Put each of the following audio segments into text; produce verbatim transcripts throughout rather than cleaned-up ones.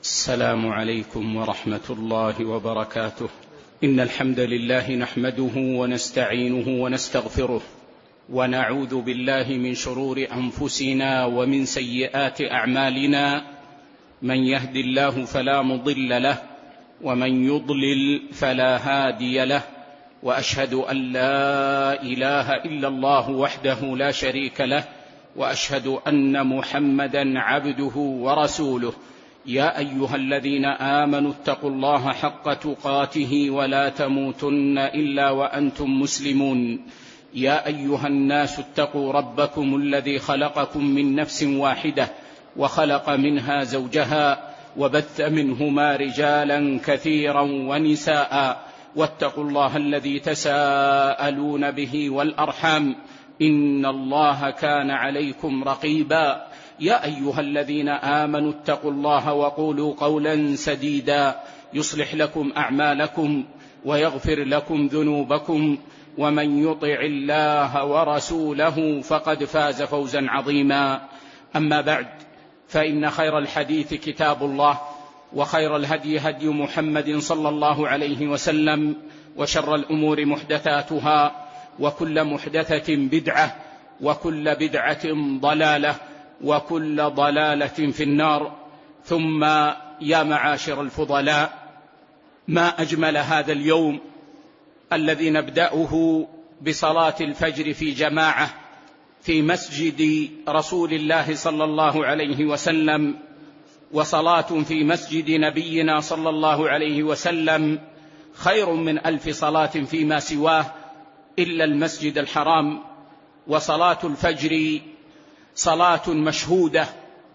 السلام عليكم ورحمة الله وبركاته. إن الحمد لله نحمده ونستعينه ونستغفره، ونعوذ بالله من شرور أنفسنا ومن سيئات أعمالنا. من يهد الله فلا مضل له، ومن يضلل فلا هادي له، وأشهد أن لا إله إلا الله وحده لا شريك له، وأشهد أن محمدا عبده ورسوله. يا أيها الذين آمنوا اتقوا الله حق تقاته ولا تموتن إلا وأنتم مسلمون. يا أيها الناس اتقوا ربكم الذي خلقكم من نفس واحدة، وخلق منها زوجها، وبث منهما رجالا كثيرا ونساء، واتقوا الله الذي تساءلون به والأرحام، إن الله كان عليكم رقيبا. يا أيها الذين آمنوا اتقوا الله وقولوا قولا سديدا يصلح لكم أعمالكم ويغفر لكم ذنوبكم، ومن يطع الله ورسوله فقد فاز فوزا عظيما. أما بعد، فإن خير الحديث كتاب الله، وخير الهدي هدي محمد صلى الله عليه وسلم، وشر الأمور محدثاتها، وكل محدثة بدعة، وكل بدعة ضلالة، وكل ضلالة في النار. ثم يا معاشر الفضلاء، ما أجمل هذا اليوم الذي نبدأه بصلاة الفجر في جماعة في مسجد رسول الله صلى الله عليه وسلم، وصلاة في مسجد نبينا صلى الله عليه وسلم خير من ألف صلاة فيما سواه إلا المسجد الحرام. وصلاة الفجر صلاة مشهودة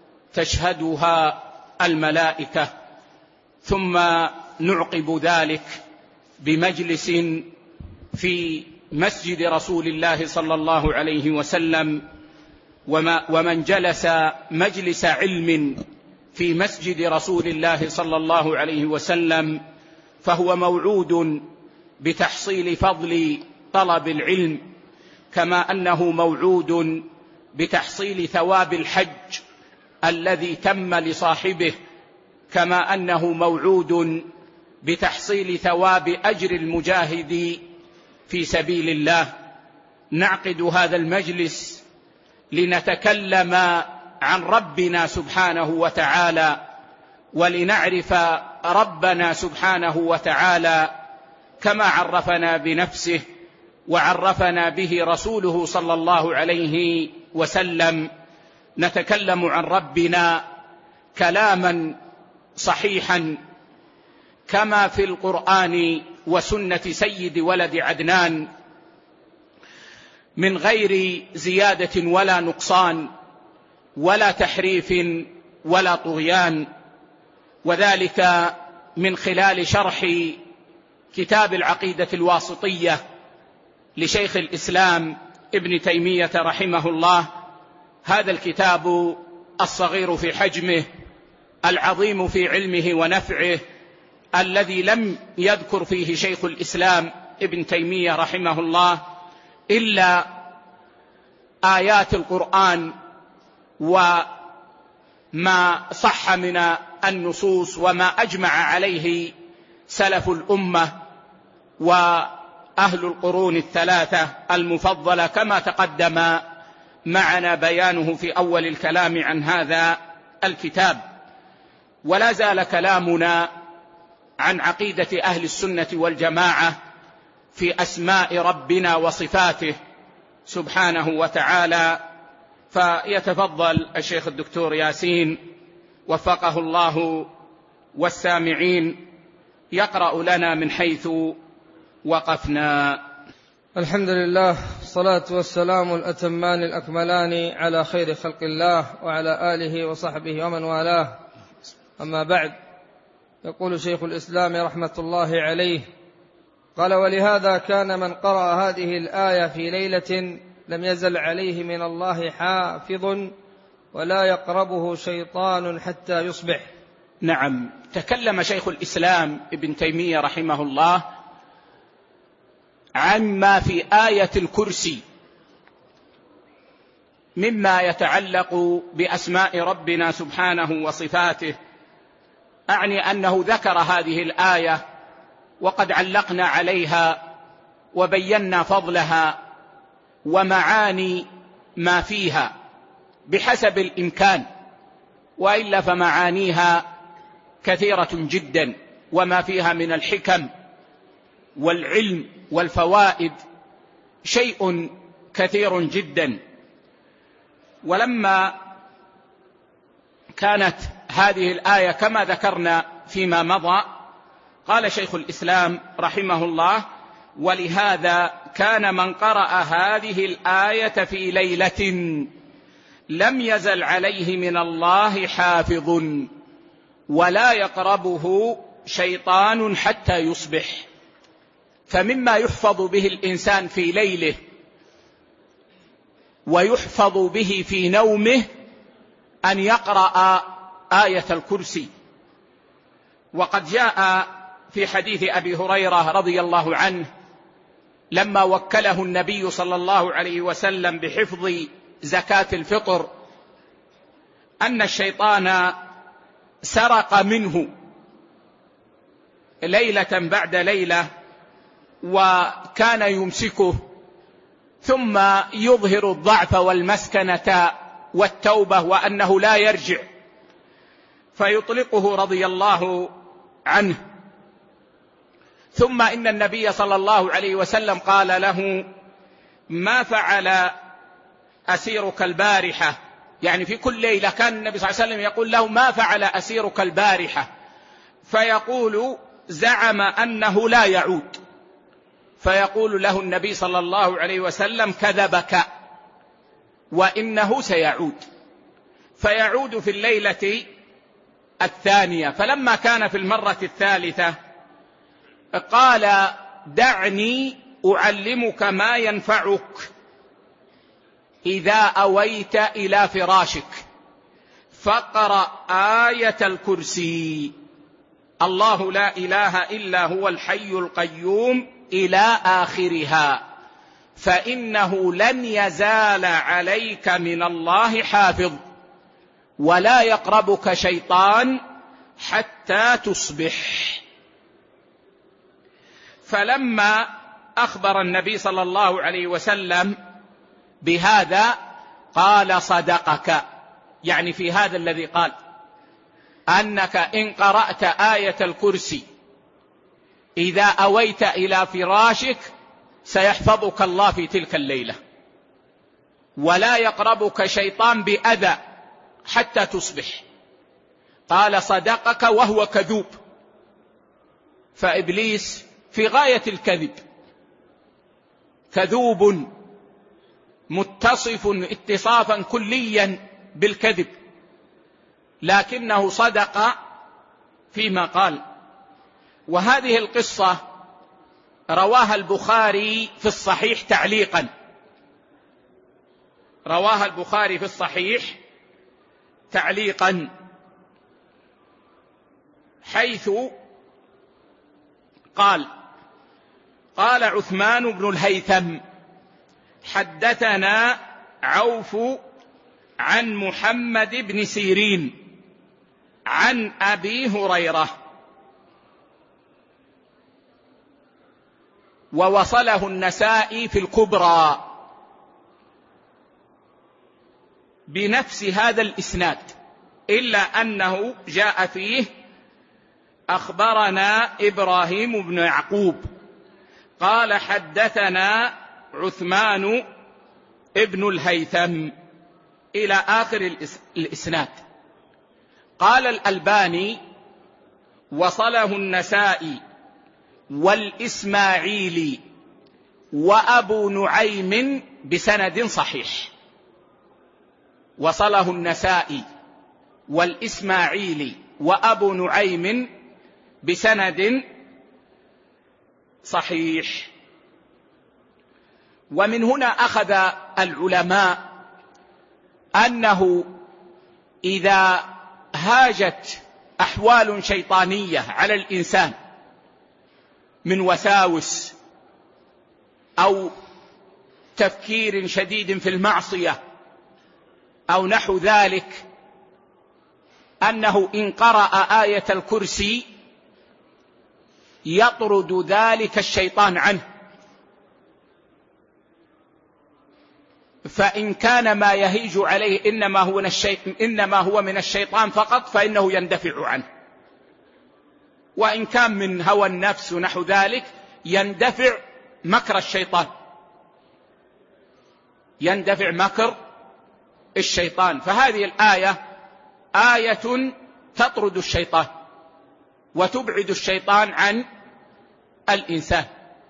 تشهدها الملائكة، ثم نعقب ذلك بمجلس في مسجد رسول الله صلى الله عليه وسلم. وما ومن جلس مجلس علم في مسجد رسول الله صلى الله عليه وسلم فهو موعود بتحصيل فضل طلب العلم، كما أنه موعود بتحصيل ثواب الحج الذي تم لصاحبه، كما أنه موعود بتحصيل ثواب أجر المجاهد في سبيل الله. نعقد هذا المجلس لنتكلم عن ربنا سبحانه وتعالى، ولنعرف ربنا سبحانه وتعالى كما عرفنا بنفسه وعرفنا به رسوله صلى الله عليه وسلم. نتكلم عن ربنا كلاما صحيحا كما في القرآن وسنة سيد ولد عدنان، من غير زيادة ولا نقصان ولا تحريف ولا طغيان، وذلك من خلال شرح كتاب العقيدة الواسطية لشيخ الإسلام ابن تيمية رحمه الله. هذا الكتاب الصغير في حجمه، العظيم في علمه ونفعه، الذي لم يذكر فيه شيخ الإسلام ابن تيمية رحمه الله إلا آيات القرآن وما صح من النصوص وما أجمع عليه سلف الأمة وأهل القرون الثلاثة المفضلة، كما تقدم معنا بيانه في أول الكلام عن هذا الكتاب. ولا زال كلامنا عن عقيدة أهل السنة والجماعة في أسماء ربنا وصفاته سبحانه وتعالى. فيتفضل الشيخ الدكتور ياسين وفقه الله والسامعين يقرأ لنا من حيث وقفنا. الحمد لله، الصلاة والسلام الأتمان الأكملان على خير خلق الله وعلى آله وصحبه ومن والاه. أما بعد، يقول شيخ الإسلام رحمة الله عليه: قال: ولهذا كان من قرأ هذه الآية في ليلة لم يزل عليه من الله حافظ ولا يقربه شيطان حتى يصبح. نعم، تكلم شيخ الإسلام ابن تيمية رحمه الله عما في آية الكرسي مما يتعلق بأسماء ربنا سبحانه وصفاته، أعني أنه ذكر هذه الآية وقد علقنا عليها وبينا فضلها ومعاني ما فيها بحسب الإمكان، وإلا فمعانيها كثيرة جدا، وما فيها من الحكم والعلم والفوائد شيء كثير جدا. ولما كانت هذه الآية كما ذكرنا فيما مضى، قال شيخ الإسلام رحمه الله: ولهذا كان من قرأ هذه الآية في ليلة لم يزل عليه من الله حافظ ولا يقربه شيطان حتى يصبح. فمما يحفظ به الإنسان في ليله ويحفظ به في نومه أن يقرأ آية الكرسي. وقد جاء في حديث أبي هريرة رضي الله عنه لما وكله النبي صلى الله عليه وسلم بحفظ زكاة الفطر أن الشيطان سرق منه ليلة بعد ليلة، وكان يمسكه ثم يظهر الضعف والمسكنة والتوبة وأنه لا يرجع، فيطلقه رضي الله عنه. ثم إن النبي صلى الله عليه وسلم قال له: ما فعل أسيرك البارحة؟ يعني في كل ليلة كان النبي صلى الله عليه وسلم يقول له: ما فعل أسيرك البارحة؟ فيقول: زعم أنه لا يعود. فيقول له النبي صلى الله عليه وسلم: كذبك وإنه سيعود. فيعود في الليلة الثانية. فلما كان في المرة الثالثة قال: دعني أعلمك ما ينفعك إذا أويت إلى فراشك، فاقرأ آية الكرسي: الله لا إله إلا هو الحي القيوم إلى آخرها، فإنه لن يزال عليك من الله حافظ ولا يقربك شيطان حتى تصبح. فلما أخبر النبي صلى الله عليه وسلم بهذا قال: صدقك، يعني في هذا الذي قال أنك إن قرأت آية الكرسي إذا أويت إلى فراشك سيحفظك الله في تلك الليلة ولا يقربك شيطان بأذى حتى تصبح. قال: صدقك، وهو كذوب. فإبليس في غاية الكذب، كذوب متصف اتصافا كليا بالكذب، لكنه صدق فيما قال. وهذه القصة رواها البخاري في الصحيح تعليقا، رواها البخاري في الصحيح تعليقا، حيث قال: قال عثمان بن الهيثم: حدثنا عوف عن محمد بن سيرين عن أبي هريرة، ووصله النسائي في الكبرى بنفس هذا الإسناد، إلا أنه جاء فيه: أخبرنا إبراهيم بن يعقوب قال حدثنا عثمان ابن الهيثم، إلى آخر الإسناد. قال الألباني: وصله النسائي والإسماعيلي وأبو نعيم بسند صحيح. وصله النسائي والإسماعيلي وأبو نعيم بسند صحيح. ومن هنا أخذ العلماء أنه إذا هاجت أحوال شيطانية على الإنسان من وساوس أو تفكير شديد في المعصية أو نحو ذلك، أنه إن قرأ آية الكرسي يطرد ذلك الشيطان عنه، فإن كان ما يهيج عليه إنما هو من الشيطان, إنما هو من الشيطان فقط فإنه يندفع عنه، وإن كان من هوى النفس ونحو ذلك يندفع مكر الشيطان، يندفع مكر الشيطان. فهذه الآية آية تطرد الشيطان وتبعد الشيطان عن الإنسان،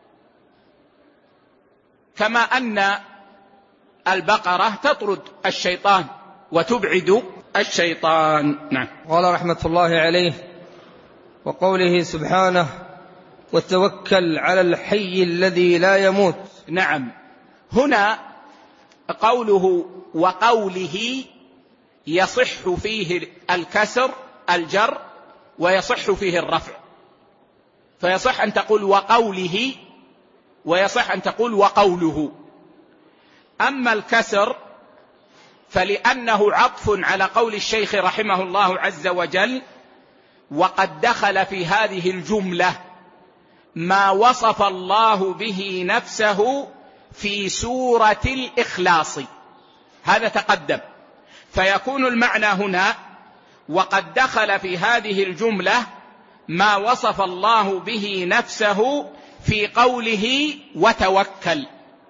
كما أن البقرة تطرد الشيطان وتبعد الشيطان. نعم. قال رحمة الله عليه: وقوله سبحانه: وتوكل على الحي الذي لا يموت. نعم، هنا قوله وقوله يصح فيه الكسر الجر ويصح فيه الرفع، فيصح أن تقول وقوله ويصح أن تقول وقوله. أما الكسر فلأنه عطف على قول الشيخ رحمه الله عز وجل: وقد دخل في هذه الجملة ما وصف الله به نفسه في سورة الإخلاص، هذا تقدم، فيكون المعنى هنا وقد دخل في هذه الجملة ما وصف الله به نفسه في قوله وتوكل.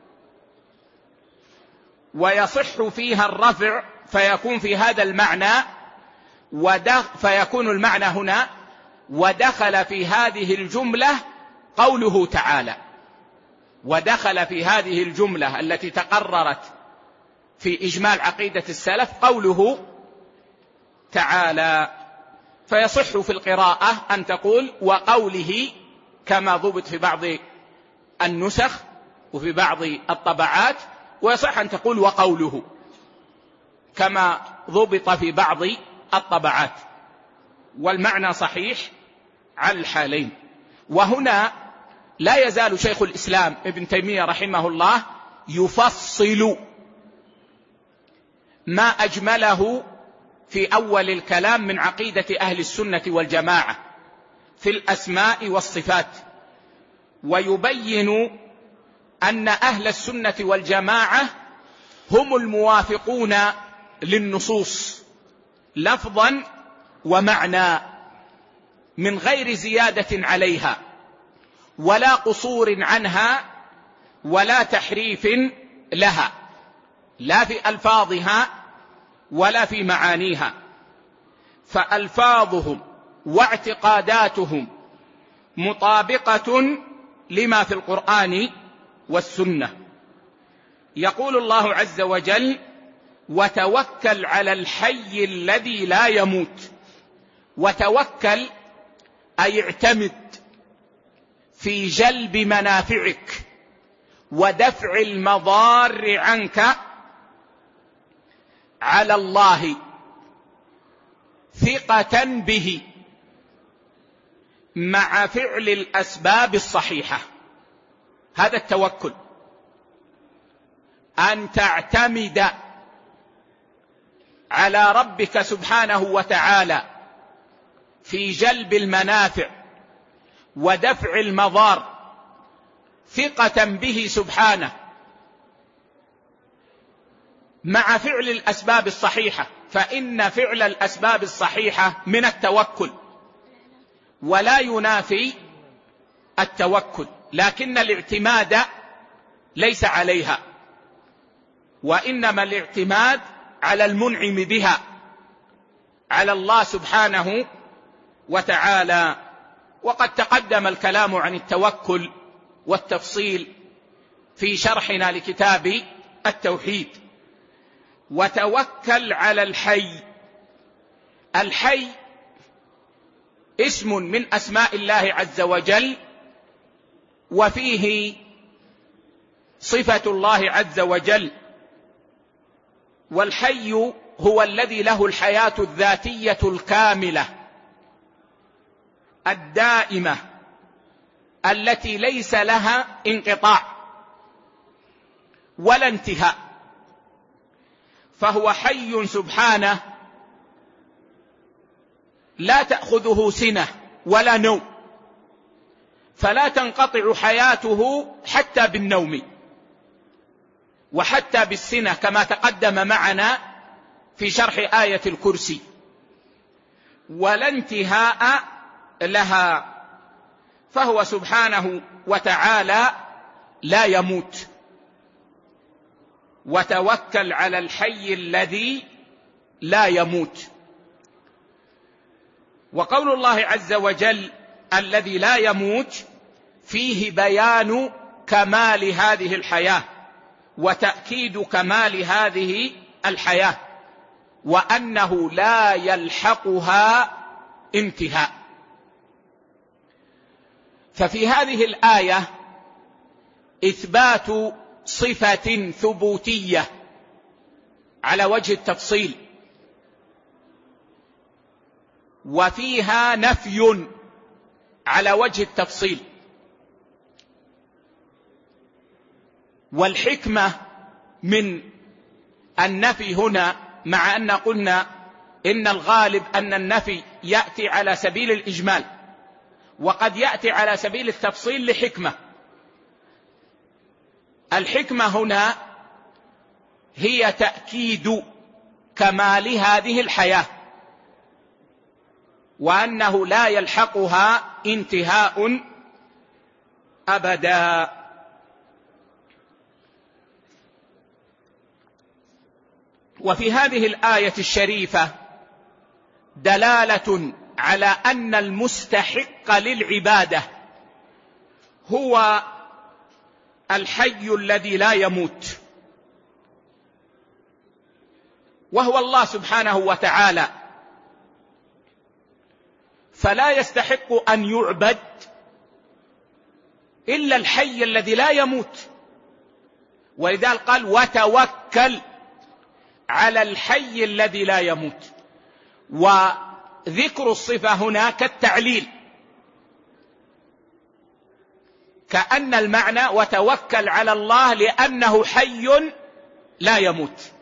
ويصح فيها الرفع فيكون في هذا المعنى فيكون المعنى هنا ودخل في هذه الجملة قوله تعالى، ودخل في هذه الجملة التي تقررت في إجمال عقيدة السلف قوله تعالى. فيصح في القراءة أن تقول وقوله كما ضبط في بعض النسخ وفي بعض الطبعات، ويصح أن تقول وقوله كما ضبط في بعض الطبعات، والمعنى صحيح على الحالين. وهنا لا يزال شيخ الإسلام ابن تيمية رحمه الله يفصل ما أجمله في أول الكلام من عقيدة أهل السنة والجماعة في الأسماء والصفات، ويبين أن أهل السنة والجماعة هم الموافقون للنصوص لفظا ومعنى من غير زيادة عليها ولا قصور عنها ولا تحريف لها، لا في ألفاظها ولا في معانيها. فألفاظهم واعتقاداتهم مطابقة لما في القرآن والسنة. يقول الله عز وجل: وتوكل على الحي الذي لا يموت. وتوكل أي اعتمد في جلب منافعك ودفع المضار عنك على الله ثقة به مع فعل الأسباب الصحيحة. هذا التوكل، أن تعتمد على ربك سبحانه وتعالى في جلب المنافع ودفع المضار ثقة به سبحانه مع فعل الأسباب الصحيحة، فإن فعل الأسباب الصحيحة من التوكل ولا ينافي التوكل، لكن الاعتماد ليس عليها، وإنما الاعتماد على المنعم بها، على الله سبحانه وتعالى. وقد تقدم الكلام عن التوكل والتفصيل في شرحنا لكتاب التوحيد. وتوكل على الحي. الحي اسم من أسماء الله عز وجل، وفيه صفة الله عز وجل. والحي هو الذي له الحياة الذاتية الكاملة الدائمة التي ليس لها انقطاع ولا انتهاء، فهو حي سبحانه لا تأخذه سنة ولا نوم، فلا تنقطع حياته حتى بالنوم وحتى بالسنة كما تقدم معنا في شرح آية الكرسي، ولا انتهاء لها، فهو سبحانه وتعالى لا يموت. وتوكل على الحي الذي لا يموت. وقول الله عز وجل الذي لا يموت فيه بيان كمال هذه الحياة وتأكيد كمال هذه الحياة، وأنه لا يلحقها انتهاء. ففي هذه الآية إثبات صفة ثبوتية على وجه التفصيل، وفيها نفي على وجه التفصيل. والحكمة من النفي هنا، مع أن قلنا إن الغالب أن النفي يأتي على سبيل الإجمال وقد يأتي على سبيل التفصيل لحكمة، الحكمة هنا هي تأكيد كمال هذه الحياة وأنه لا يلحقها انتهاء أبدا. وفي هذه الآية الشريفة دلالة على أن المستحق للعبادة هو الحي الذي لا يموت، وهو الله سبحانه وتعالى، فلا يستحق أن يعبد إلا الحي الذي لا يموت. ولذلك قال وتوكل على الحي الذي لا يموت. وذكر الصفة هنا كالتعليل، كأن المعنى وتوكل على الله لأنه حي لا يموت.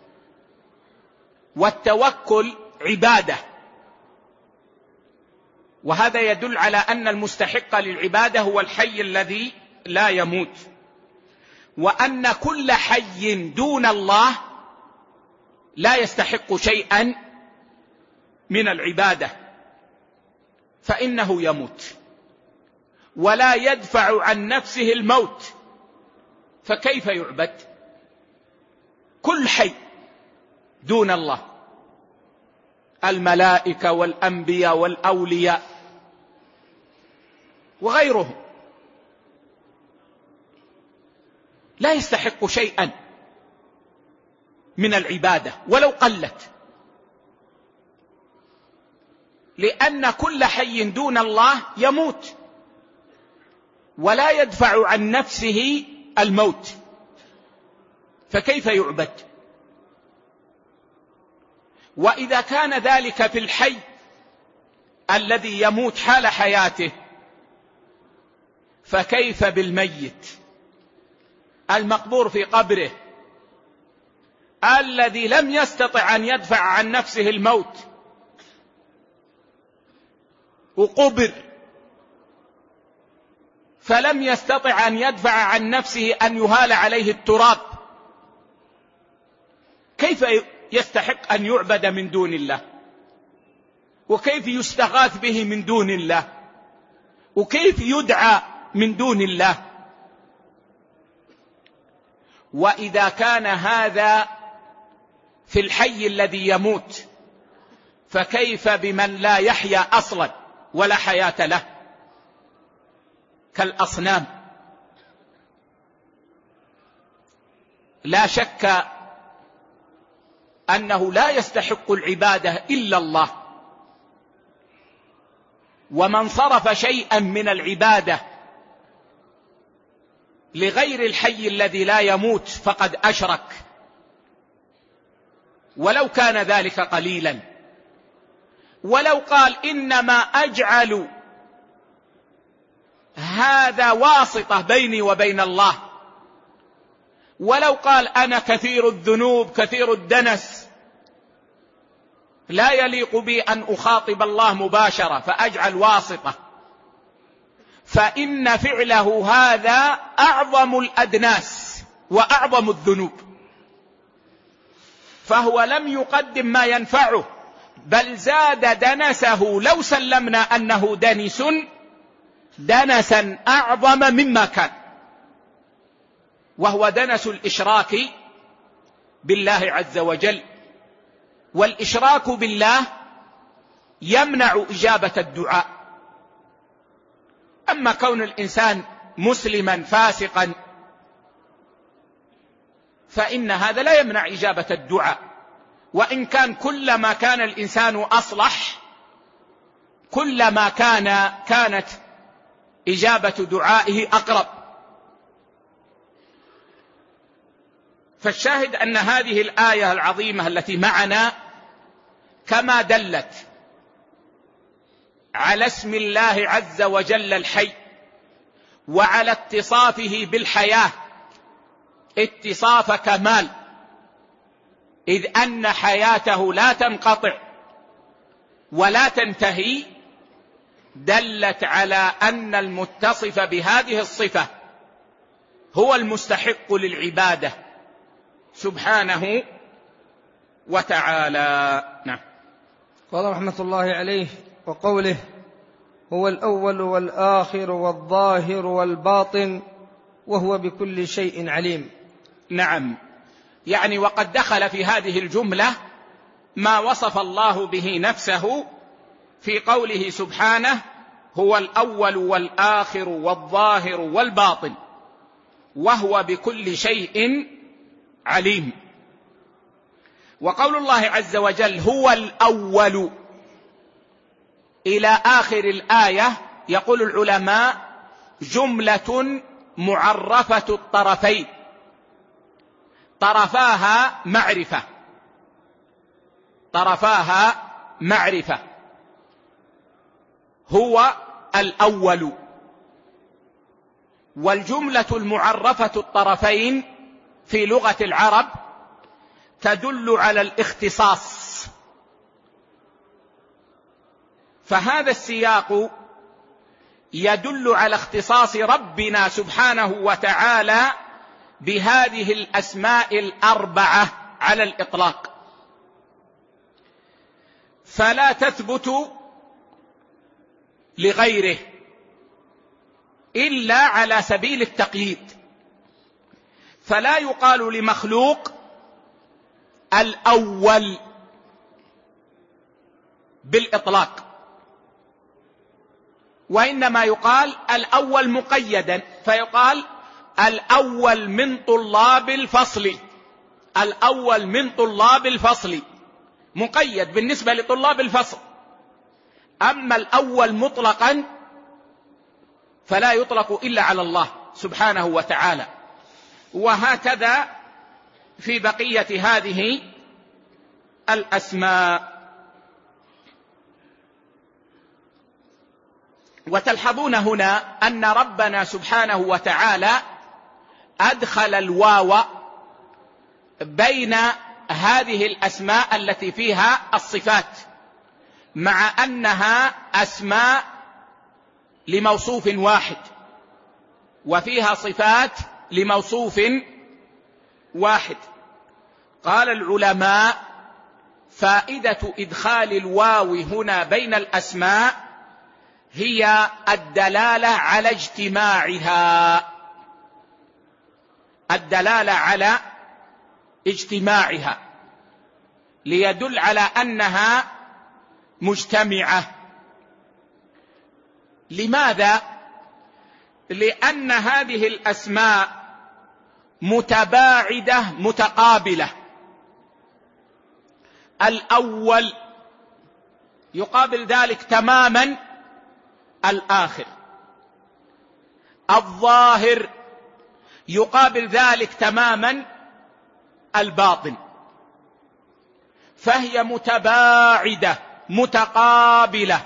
والتوكل عبادة، وهذا يدل على أن المستحق للعبادة هو الحي الذي لا يموت، وأن كل حي دون الله لا يستحق شيئا من العبادة، فإنه يموت ولا يدفع عن نفسه الموت، فكيف يعبد؟ كل حي دون الله، الملائكة والأنبياء والأولياء وغيرهم لا يستحق شيئا من العبادة ولو قلت، لأن كل حي دون الله يموت ولا يدفع عن نفسه الموت، فكيف يعبد؟ وإذا كان ذلك في الحي الذي يموت حال حياته، فكيف بالميت المقبور في قبره الذي لم يستطع أن يدفع عن نفسه الموت وقبر، فلم يستطع أن يدفع عن نفسه أن يهال عليه التراب، كيف يستحق أن يعبد من دون الله؟ وكيف يستغاث به من دون الله؟ وكيف يدعى من دون الله؟ وإذا كان هذا في الحي الذي يموت، فكيف بمن لا يحيا أصلا ولا حياة له كالأصنام؟ لا شك أنه لا يستحق العبادة إلا الله، ومن صرف شيئا من العبادة لغير الحي الذي لا يموت فقد أشرك، ولو كان ذلك قليلا. ولو قال إنما أجعل هذا واسطة بيني وبين الله، ولو قال أنا كثير الذنوب كثير الدنس، لا يليق بي أن أخاطب الله مباشرة فأجعل واسطة، فإن فعله هذا أعظم الأدناس وأعظم الذنوب، فهو لم يقدم ما ينفعه بل زاد دنسه، لو سلمنا أنه دنس دنسا أعظم مما كان، وهو دنس الإشراك بالله عز وجل. والإشراك بالله يمنع إجابة الدعاء. أما كون الإنسان مسلما فاسقا فإن هذا لا يمنع إجابة الدعاء، وإن كان كلما كان الإنسان أصلح كلما كان كانت إجابة دعائه أقرب. فالشاهد أن هذه الآية العظيمة التي معنا كما دلت على اسم الله عز وجل الحي وعلى اتصافه بالحياة اتصاف كمال، إذ أن حياته لا تنقطع ولا تنتهي، دلت على أن المتصف بهذه الصفة هو المستحق للعبادة سبحانه وتعالى. نعم. قال رحمة الله عليه: وقوله هو الأول والآخر والظاهر والباطن وهو بكل شيء عليم. نعم، يعني وقد دخل في هذه الجملة ما وصف الله به نفسه في قوله سبحانه هو الأول والآخر والظاهر والباطن وهو بكل شيء عليم. وقول الله عز وجل هو الأول إلى آخر الآية يقول العلماء جملة معرفة الطرفين، طرفاها معرفة، طرفاها معرفة، هو الأول. والجملة المعرفة الطرفين في لغة العرب تدل على الاختصاص، فهذا السياق يدل على اختصاص ربنا سبحانه وتعالى بهذه الأسماء الأربعة على الإطلاق، فلا تثبت لغيره إلا على سبيل التقييد، فلا يقال لمخلوق الأول بالإطلاق، وإنما يقال الأول مقيدا، فيقال الأول من طلاب الفصل، الأول من طلاب الفصل مقيد بالنسبة لطلاب الفصل. أما الأول مطلقا فلا يطلق إلا على الله سبحانه وتعالى. وهكذا في بقية هذه الأسماء. وتلحظون هنا أن ربنا سبحانه وتعالى أدخل الواو بين هذه الأسماء التي فيها الصفات، مع أنها أسماء لموصوف واحد وفيها صفات لموصوف واحد. قال العلماء فائدة إدخال الواو هنا بين الأسماء هي الدلالة على اجتماعها، الدلالة على اجتماعها، ليدل على أنها مجتمعة. لماذا؟ لأن هذه الأسماء متباعدة متقابلة. الأول يقابل ذلك تماما الآخر، الظاهر يقابل ذلك تماما الباطن، فهي متباعدة متقابلة،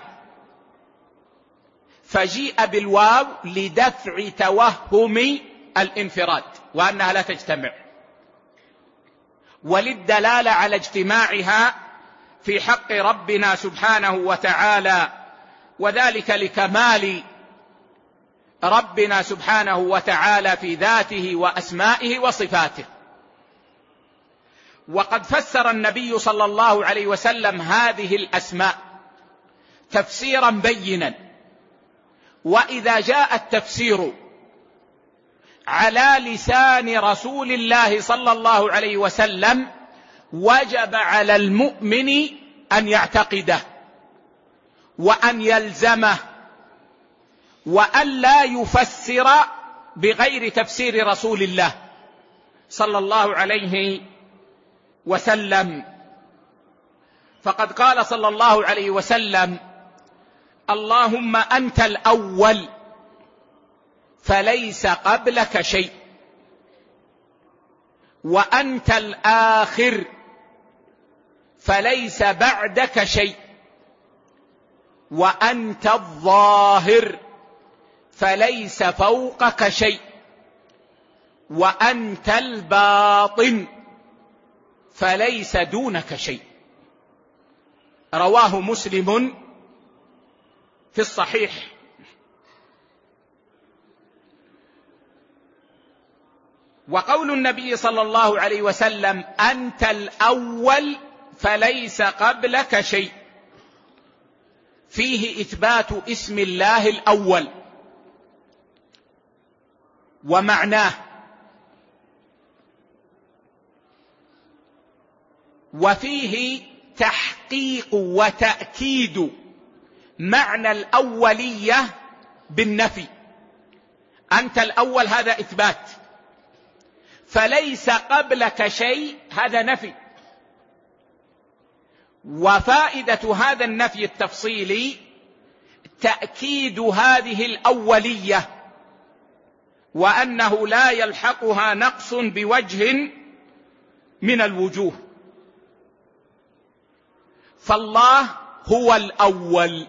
فجيء بالواو لدفع توهم الانفراد وأنها لا تجتمع، وللدلالة على اجتماعها في حق ربنا سبحانه وتعالى، وذلك لكمال ربنا سبحانه وتعالى في ذاته وأسمائه وصفاته. وقد فسر النبي صلى الله عليه وسلم هذه الأسماء تفسيرا بينا، وإذا جاء التفسير على لسان رسول الله صلى الله عليه وسلم وجب على المؤمن أن يعتقده وأن يلزمه، وأن لا يفسر بغير تفسير رسول الله صلى الله عليه وسلم. فقد قال صلى الله عليه وسلم: اللهم أنت الأول فليس قبلك شيء، وأنت الآخر فليس بعدك شيء، وأنت الظاهر فليس فوقك شيء، وأنت الباطن فليس دونك شيء. رواه مسلم في الصحيح. وقول النبي صلى الله عليه وسلم: أنت الأول فليس قبلك شيء، فيه إثبات اسم الله الأول ومعناه، وفيه تحقيق وتأكيد معنى الأولية بالنفي. أنت الأول هذا إثبات، فليس قبلك شيء هذا نفي. وفائدة هذا النفي التفصيلي تأكيد هذه الأولية، وأنه لا يلحقها نقص بوجه من الوجوه. فالله هو الأول،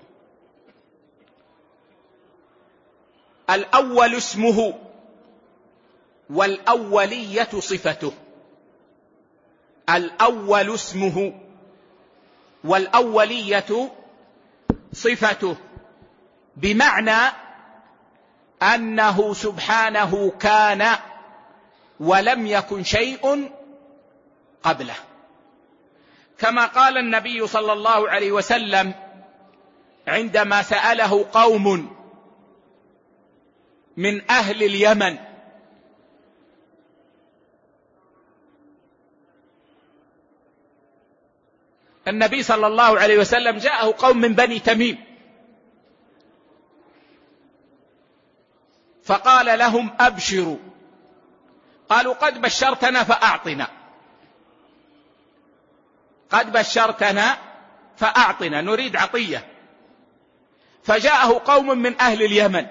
الأول اسمه، والأولية صفته. الأول اسمه والأولية صفته، بمعنى أنه سبحانه كان ولم يكن شيء قبله، كما قال النبي صلى الله عليه وسلم عندما سأله قوم من أهل اليمن: النبي صلى الله عليه وسلم جاءه قوم من بني تميم فقال لهم: أبشروا. قالوا: قد بشرتنا فأعطنا، قد بشرتنا فأعطنا، نريد عطية. فجاءه قوم من أهل اليمن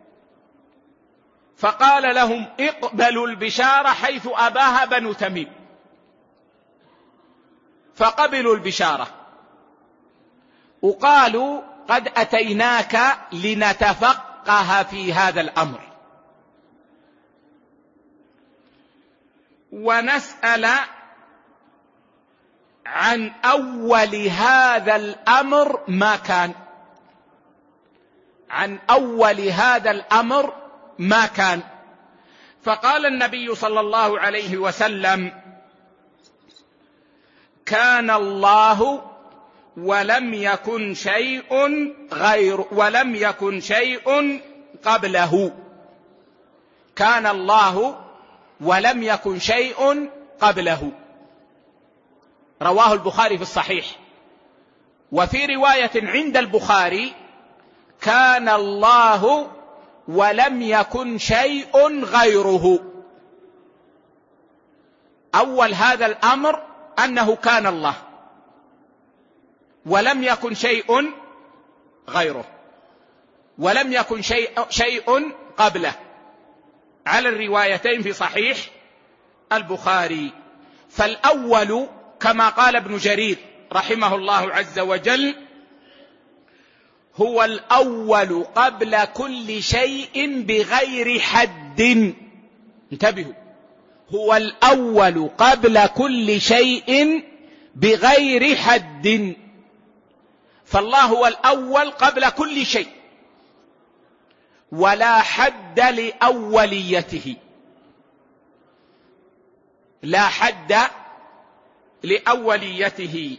فقال لهم: اقبلوا البشارة حيث أباها بنو تميم. فقبلوا البشارة وقالوا: قد أتيناك لنتفقه في هذا الأمر ونسأل عن أول هذا الأمر ما كان، عن أول هذا الأمر ما كان. فقال النبي صلى الله عليه وسلم: كان الله ولم يكن شيء غير ولم يكن شيء قبله. كان الله ولم يكن شيء قبله. رواه البخاري في الصحيح. وفي رواية عند البخاري: كان الله ولم يكن شيء غيره. أول هذا الأمر أنه كان الله ولم يكن شيء غيره، ولم يكن شيء, شيء قبله، على الروايتين في صحيح البخاري. فالأول كما قال ابن جرير رحمه الله عز وجل: هو الأول قبل كل شيء بغير حد. انتبهوا، هو الأول قبل كل شيء بغير حد، فالله هو الأول قبل كل شيء، ولا حد لأوليته، لا حد لأوليته،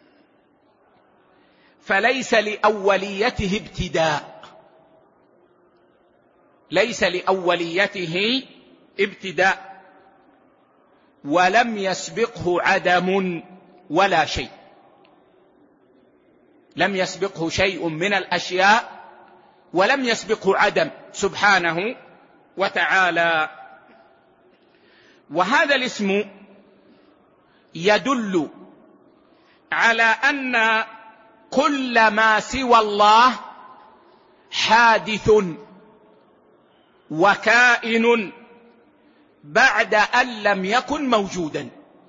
فليس لأوليته ابتداء، ليس لأوليته ابتداء، ولم يسبقه عدم ولا شيء، لم يسبقه شيء من الأشياء ولم يسبقه عدم سبحانه وتعالى. وهذا الاسم يدل على أن كل ما سوى الله حادث وكائن بعد أن لم يكن موجودا،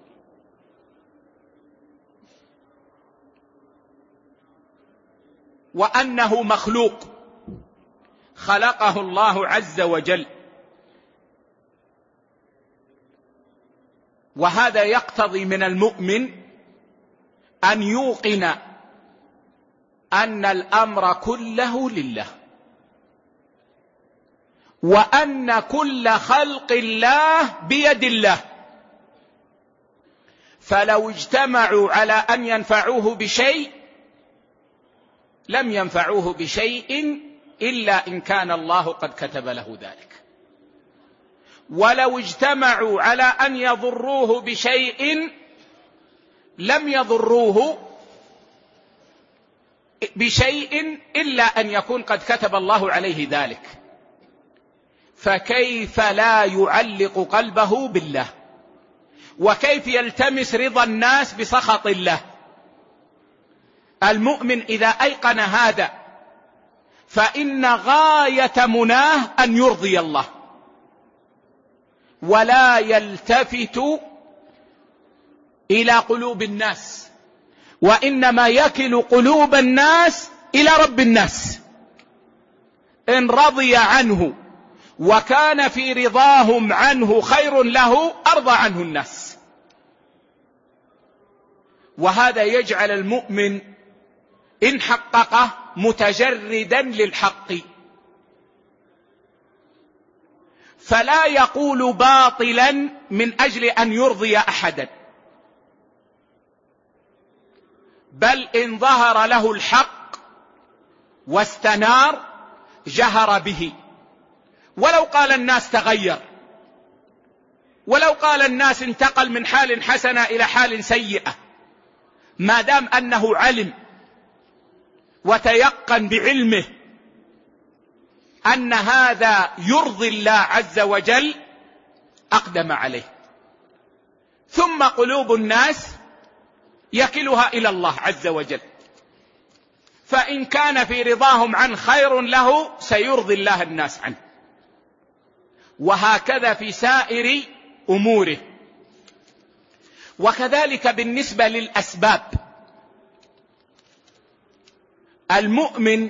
وأنه مخلوق خلقه الله عز وجل. وهذا يقتضي من المؤمن أن يوقن أن الأمر كله لله، وأن كل خلق الله بيد الله، فلو اجتمعوا على أن ينفعوه بشيء لم ينفعوه بشيء إلا إن كان الله قد كتب له ذلك، ولو اجتمعوا على أن يضروه بشيء لم يضروه بشيء إلا أن يكون قد كتب الله عليه ذلك. فكيف لا يعلق قلبه بالله؟ وكيف يلتمس رضا الناس بسخط الله؟ المؤمن إذا أيقن هذا فإن غاية مناه أن يرضي الله، ولا يلتفت إلى قلوب الناس، وإنما يكل قلوب الناس إلى رب الناس. إن رضي عنه وكان في رضاهم عنه خير له أرضى عنه الناس. وهذا يجعل المؤمن إن حققه متجردا للحق، فلا يقول باطلا من أجل أن يرضي أحدا، بل إن ظهر له الحق واستنار جهر به، ولو قال الناس تغير، ولو قال الناس انتقل من حال حسنة إلى حال سيئة، ما دام أنه علم وتيقن بعلمه أن هذا يرضي الله عز وجل أقدم عليه. ثم قلوب الناس يكلها إلى الله عز وجل، فإن كان في رضاهم عن خير له سيرضي الله الناس عنه، وهكذا في سائر أموره. وكذلك بالنسبة للأسباب، المؤمن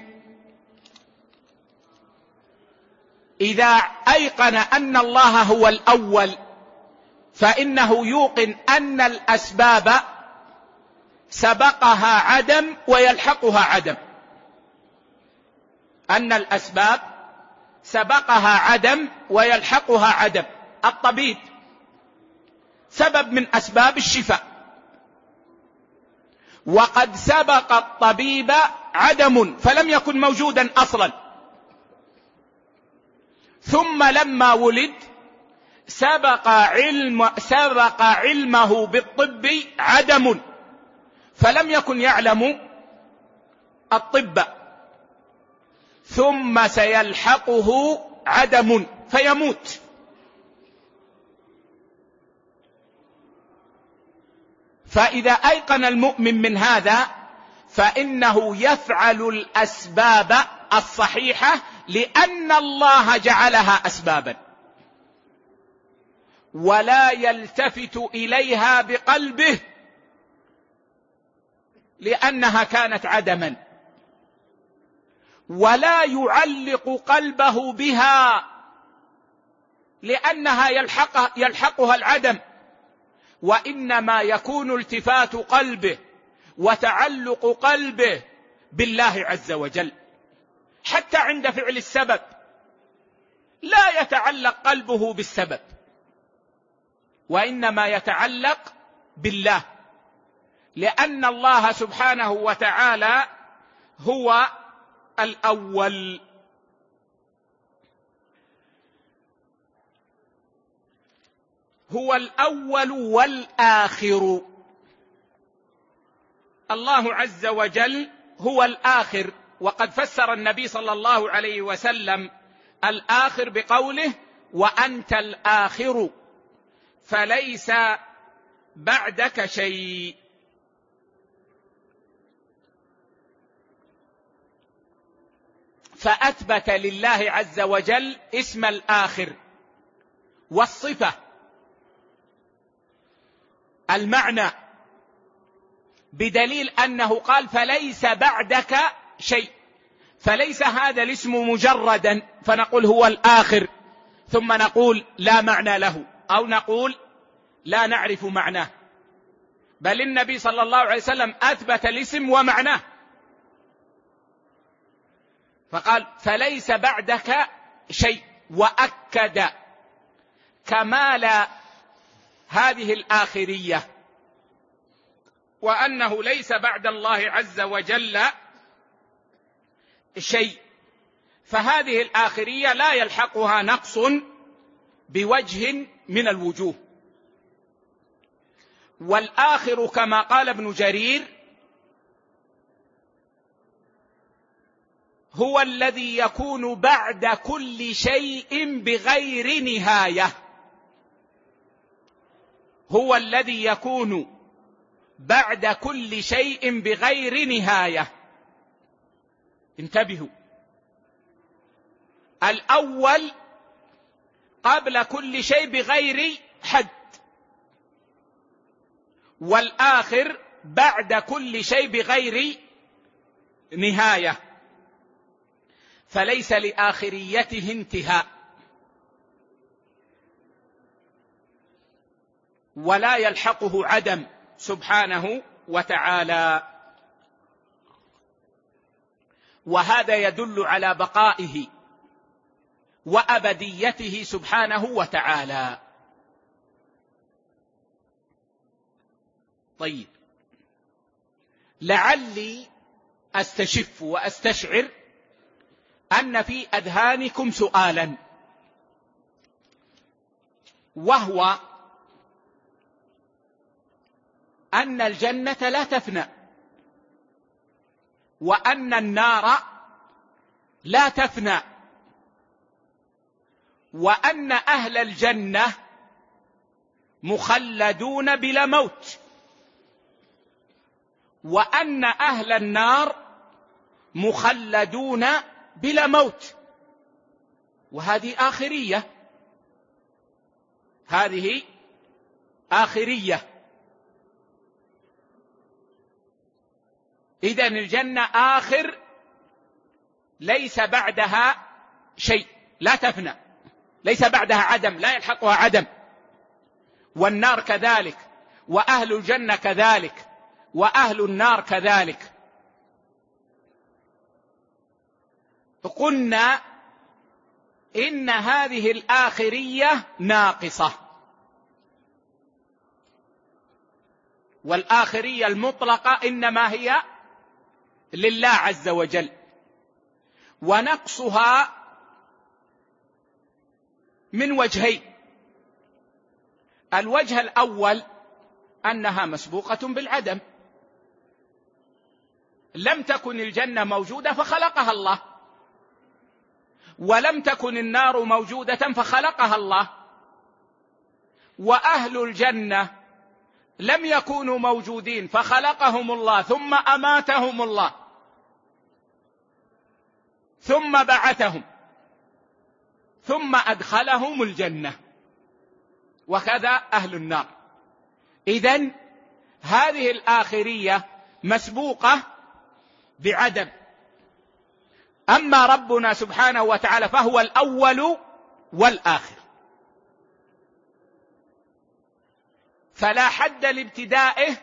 إذا أيقن أن الله هو الأول فإنه يوقن أن الأسباب سبقها عدم ويلحقها عدم، أن الأسباب سبقها عدم ويلحقها عدم. الطبيب سبب من أسباب الشفاء، وقد سبق الطبيب عدم فلم يكن موجودا أصلا، ثم لما ولد سبق علم سبق علمه بالطب عدم فلم يكن يعلم الطب، ثم سيلحقه عدم فيموت. فإذا أيقن المؤمن من هذا فإنه يفعل الأسباب الصحيحة لأن الله جعلها أسبابا، ولا يلتفت إليها بقلبه لأنها كانت عدما، ولا يعلق قلبه بها لأنها يلحقها, يلحقها العدم، وإنما يكون التفات قلبه وتعلق قلبه بالله عز وجل. حتى عند فعل السبب لا يتعلق قلبه بالسبب، وإنما يتعلق بالله، لأن الله سبحانه وتعالى هو الأول. هو الأول والآخر. الله عز وجل هو الآخر، وقد فسر النبي صلى الله عليه وسلم الآخر بقوله: وأنت الآخر فليس بعدك شيء. فأثبت لله عز وجل اسم الآخر والصفة، المعنى، بدليل أنه قال: فليس بعدك شيء. فليس هذا الاسم مجردا فنقول هو الآخر ثم نقول لا معنى له، أو نقول لا نعرف معناه، بل النبي صلى الله عليه وسلم أثبت الاسم ومعناه، فقال: فليس بعدك شيء، وأكد كمال هذه الآخرية، وأنه ليس بعد الله عز وجل شيء. فهذه الآخرية لا يلحقها نقص بوجه من الوجوه. والآخر كما قال ابن جرير هو الذي يكون بعد كل شيء بغير نهاية. هو الذي يكون بعد كل شيء بغير نهاية. انتبهوا، الأول قبل كل شيء بغير حد، والآخر بعد كل شيء بغير نهاية، فليس لآخريته انتهاء، ولا يلحقه عدم سبحانه وتعالى. وهذا يدل على بقائه وأبديته سبحانه وتعالى. طيب، لعلي أستشف وأستشعر أن في أذهانكم سؤالا، وهو أن الجنة لا تفنى، وأن النار لا تفنى، وأن أهل الجنة مخلدون بلا موت، وأن أهل النار مخلدون بلا موت. وهذه آخرية، هذه آخرية. إذن الجنة آخر ليس بعدها شيء، لا تفنى، ليس بعدها عدم، لا يلحقها عدم. والنار كذلك، وأهل الجنة كذلك، وأهل النار كذلك. قلنا إن هذه الآخرية ناقصة، والآخرية المطلقة إنما هي لله عز وجل، ونقصها من وجهين. الوجه الأول أنها مسبوقة بالعدم، لم تكن الجنة موجودة فخلقها الله، ولم تكن النار موجودة فخلقها الله، وأهل الجنة لم يكونوا موجودين فخلقهم الله ثم أماتهم الله ثم بعثهم ثم أدخلهم الجنة، وكذا أهل النار. إذن هذه الآخرية مسبوقة بعدم. أما ربنا سبحانه وتعالى فهو الأول والآخر، فلا حد لابتدائه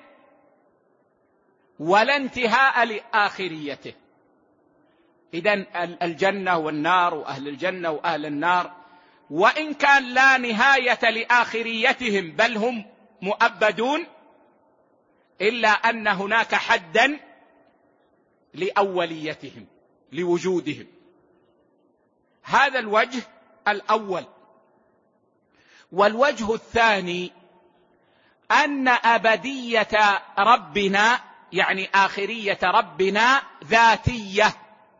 ولا انتهاء لآخريته. إذن الجنة والنار وأهل الجنة وأهل النار، وإن كان لا نهاية لآخريتهم بل هم مؤبدون، إلا أن هناك حدا لأوليتهم لوجودهم. هذا الوجه الأول. والوجه الثاني أن أبدية ربنا يعني آخرية ربنا ذاتية،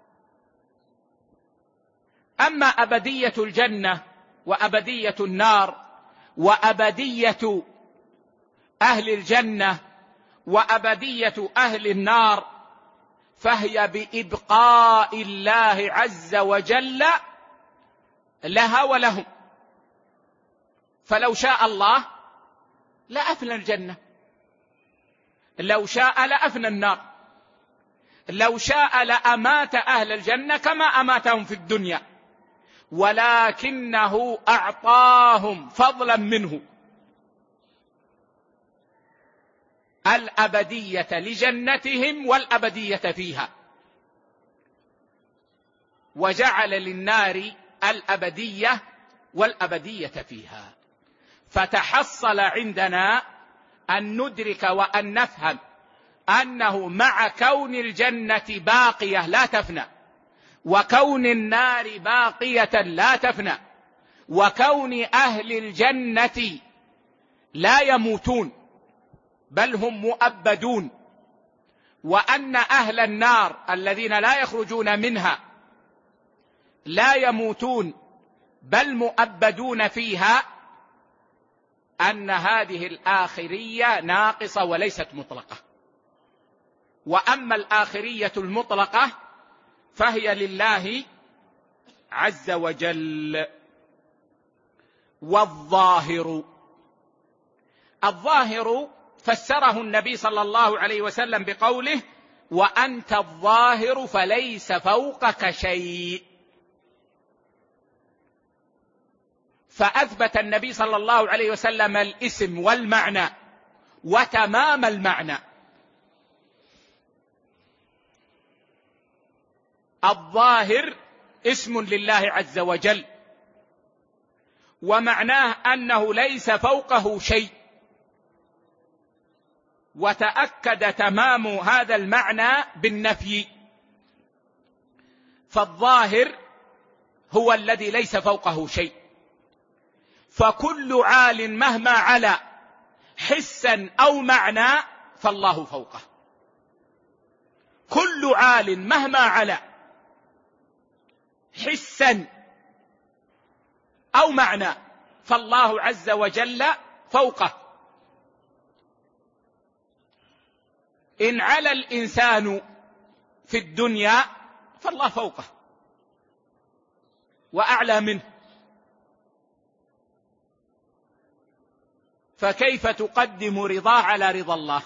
أما أبدية الجنة وأبدية النار وأبدية أهل الجنة وأبدية أهل النار فهي بإبقاء الله عز وجل لها ولهم. فلو شاء الله لأفنى الجنة، لو شاء لأفنى النار، لو شاء لأمات أهل الجنة كما أماتهم في الدنيا، ولكنه أعطاهم فضلا منه الأبدية لجنتهم والأبدية فيها، وجعل للنار الأبدية والأبدية فيها. فتحصل عندنا أن ندرك وأن نفهم أنه مع كون الجنة باقية لا تفنى، وكون النار باقية لا تفنى، وكون أهل الجنة لا يموتون بل هم مؤبدون، وأن أهل النار الذين لا يخرجون منها لا يموتون بل مؤبدون فيها، أن هذه الآخرية ناقصة وليست مطلقة. وأما الآخرية المطلقة فهي لله عز وجل. والظاهر، الظاهر فسره النبي صلى الله عليه وسلم بقوله: وأنت الظاهر فليس فوقك شيء. فأثبت النبي صلى الله عليه وسلم الاسم والمعنى وتمام المعنى. الظاهر اسم لله عز وجل، ومعناه أنه ليس فوقه شيء، وتأكد تمام هذا المعنى بالنفي. فالظاهر هو الذي ليس فوقه شيء، فكل عال مهما علا حسا أو معنى فالله فوقه. كل عال مهما علا حسا أو معنى فالله عز وجل فوقه. إن علا الإنسان في الدنيا فالله فوقه وأعلى منه، فكيف تقدم رضا على رضا الله؟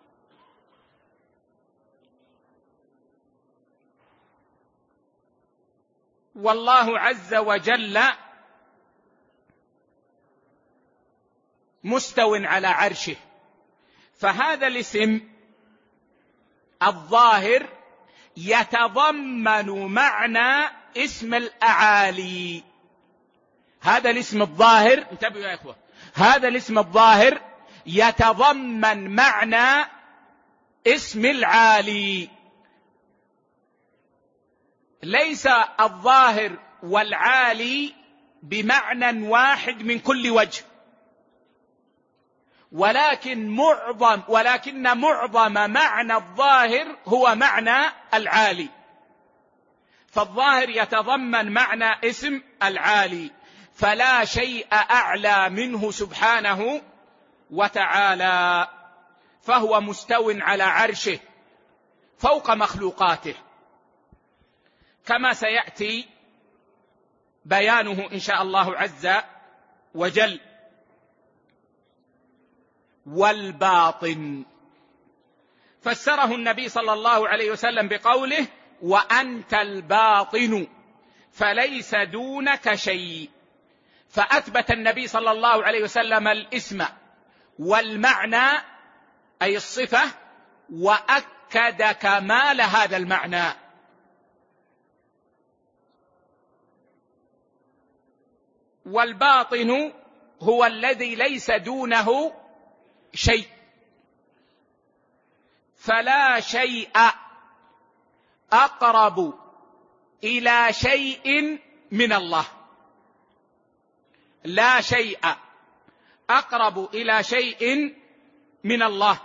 والله عز وجل مستو على عرشه، فهذا الاسم الظاهر يتضمن معنى اسم الأعالي. هذا الاسم الظاهر، انتبهوا يا إخوة، هذا الاسم الظاهر يتضمن معنى اسم العالي. ليس الظاهر والعالي بمعنى واحد من كل وجه، ولكن معظم ولكن معظم معنى الظاهر هو معنى العالي. فالظاهر يتضمن معنى اسم العالي، فلا شيء أعلى منه سبحانه وتعالى، فهو مستو على عرشه فوق مخلوقاته، كما سيأتي بيانه إن شاء الله عز وجل. والباطن فسره النبي صلى الله عليه وسلم بقوله: وأنت الباطن فليس دونك شيء. فأثبت النبي صلى الله عليه وسلم الاسم والمعنى أي الصفة، وأكد كمال هذا المعنى. والباطن هو الذي ليس دونه شيء، فلا شيء أقرب إلى شيء من الله، لا شيء أقرب إلى شيء من الله،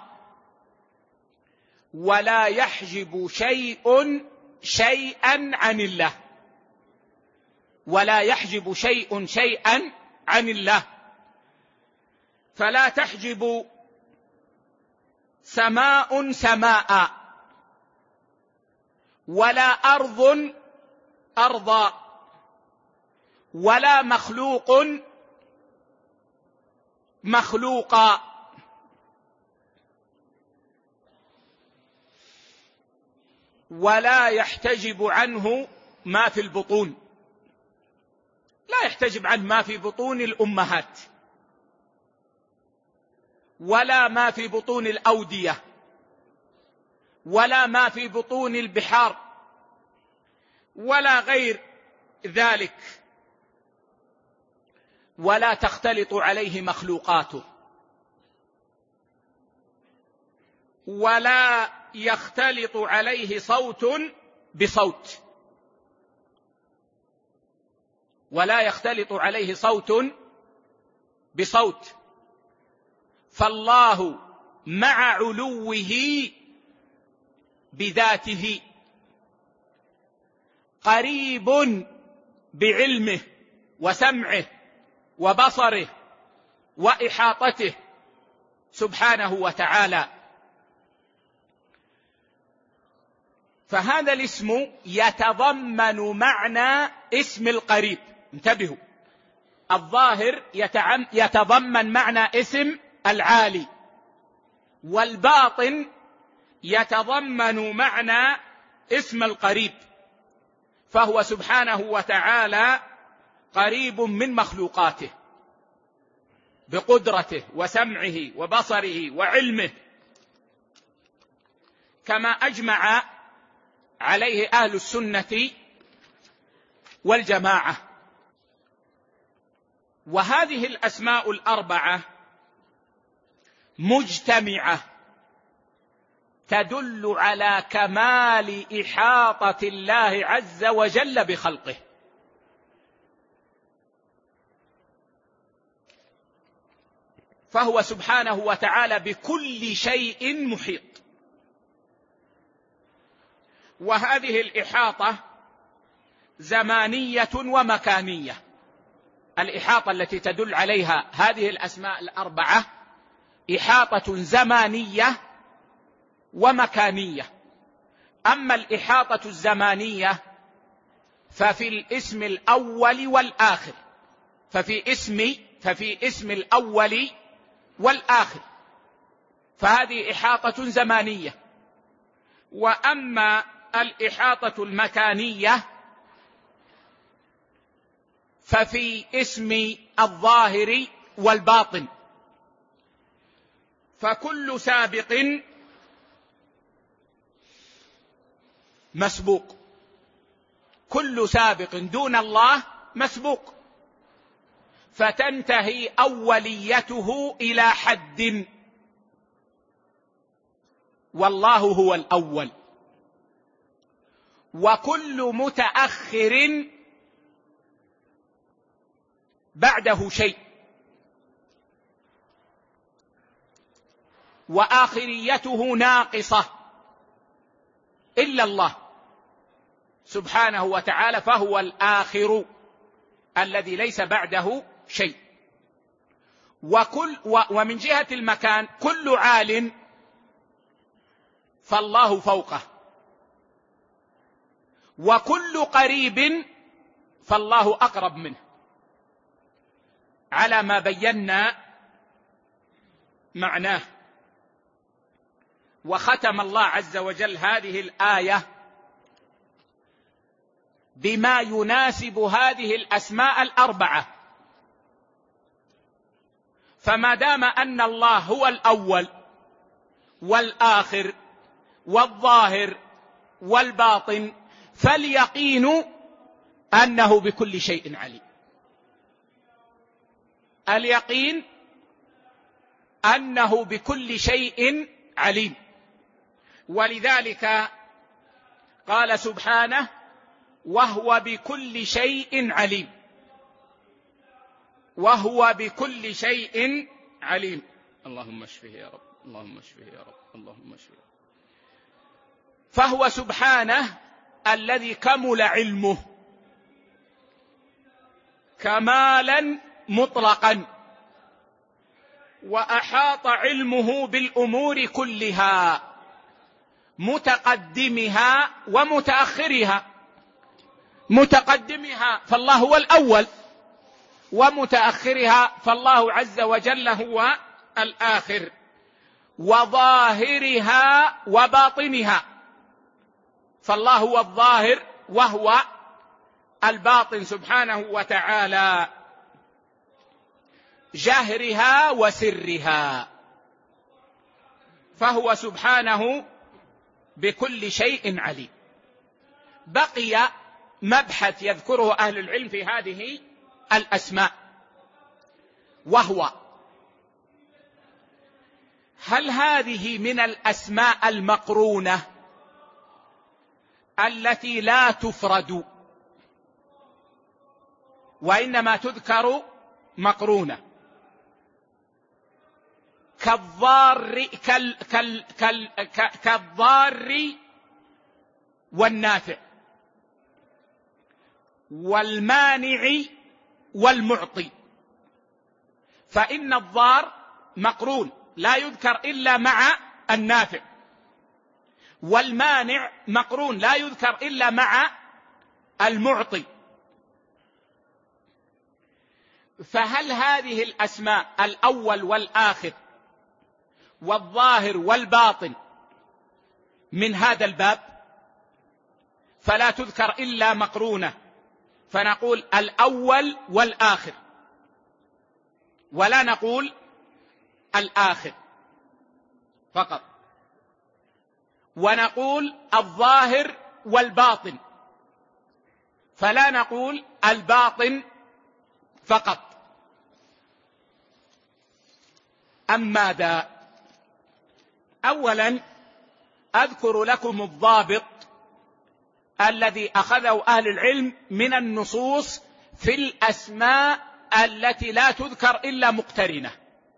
ولا يحجب شيء شيئا عن الله، ولا يحجب شيء شيئا عن الله. فلا تحجب سماء سماء، ولا أرض أرضا، ولا مخلوق مخلوقا. ولا يحتجب عنه ما في البطون، لا يحتجب عن ما في بطون الأمهات، ولا ما في بطون الأودية، ولا ما في بطون البحار، ولا غير ذلك. ولا تختلط عليه مخلوقاته، ولا يختلط عليه صوت بصوت، ولا يختلط عليه صوت بصوت. فالله مع علوه بذاته قريب بعلمه وسمعه وبصره وإحاطته سبحانه وتعالى. فهذا الاسم يتضمن معنى اسم القريب. انتبهوا، الظاهر يتضمن معنى اسم العالي، والباطن يتضمن معنى اسم القريب. فهو سبحانه وتعالى قريب من مخلوقاته بقدرته وسمعه وبصره وعلمه، كما أجمع عليه أهل السنة والجماعة. وهذه الأسماء الأربعة مجتمعة تدل على كمال إحاطة الله عز وجل بخلقه. فهو سبحانه وتعالى بكل شيء محيط. وهذه الإحاطة زمانية ومكانية. الإحاطة التي تدل عليها هذه الأسماء الأربعة إحاطة زمانية ومكانية. أما الإحاطة الزمانية ففي الاسم الأول والآخر، ففي اسم ففي اسم الأول والآخر، فهذه إحاطة زمانية. وأما الإحاطة المكانية ففي اسم الظاهر والباطن. فكل سابق مسبوق، كل سابق دون الله مسبوق، فتنتهي أوليته إلى حد، والله هو الأول. وكل متأخر بعده شيء، وآخريته ناقصة إلا الله سبحانه وتعالى، فهو الآخر الذي ليس بعده شيء. وكل ومن جهة المكان كل عال فالله فوقه، وكل قريب فالله أقرب منه، على ما بينا معناه. وختم الله عز وجل هذه الآية بما يناسب هذه الأسماء الأربعة، فما دام أن الله هو الأول والآخر والظاهر والباطن، فاليقين أنه بكل شيء عليم. اليقين أنه بكل شيء عليم. ولذلك قال سبحانه: وهو بكل شيء عليم. وهو بكل شيء عليم. اللهم اشفه يا رب، اللهم اشفه يا رب، اللهم اشفه. فهو سبحانه الذي كمل علمه كمالا مطلقا، وأحاط علمه بالأمور كلها، متقدمها ومتأخرها. متقدمها فالله هو الأول، ومتأخرها فالله عز وجل هو الآخر، وظاهرها وباطنها فالله هو الظاهر وهو الباطن سبحانه وتعالى، جهرها وسرها، فهو سبحانه بكل شيء عليم. بقي مبحث يذكره أهل العلم في هذه الأسماء، وهو: هل هذه من الأسماء المقرونة التي لا تفرد وإنما تذكر مقرونة، كالضار كال كال كال كالضار والنافع والمانع والمعطي؟ فإن الضار مقرون لا يذكر إلا مع النافع، والمانع مقرون لا يذكر إلا مع المعطي. فهل هذه الأسماء الأول والآخر والظاهر والباطن من هذا الباب؟ فلا تذكر إلا مقرونة، فنقول الأول والآخر، ولا نقول الآخر فقط، ونقول الظاهر والباطن، فلا نقول الباطن فقط. أما ذا، أولا أذكر لكم الضابط الذي أخذه أهل العلم من النصوص في الأسماء التي لا تذكر إلا مقترنة.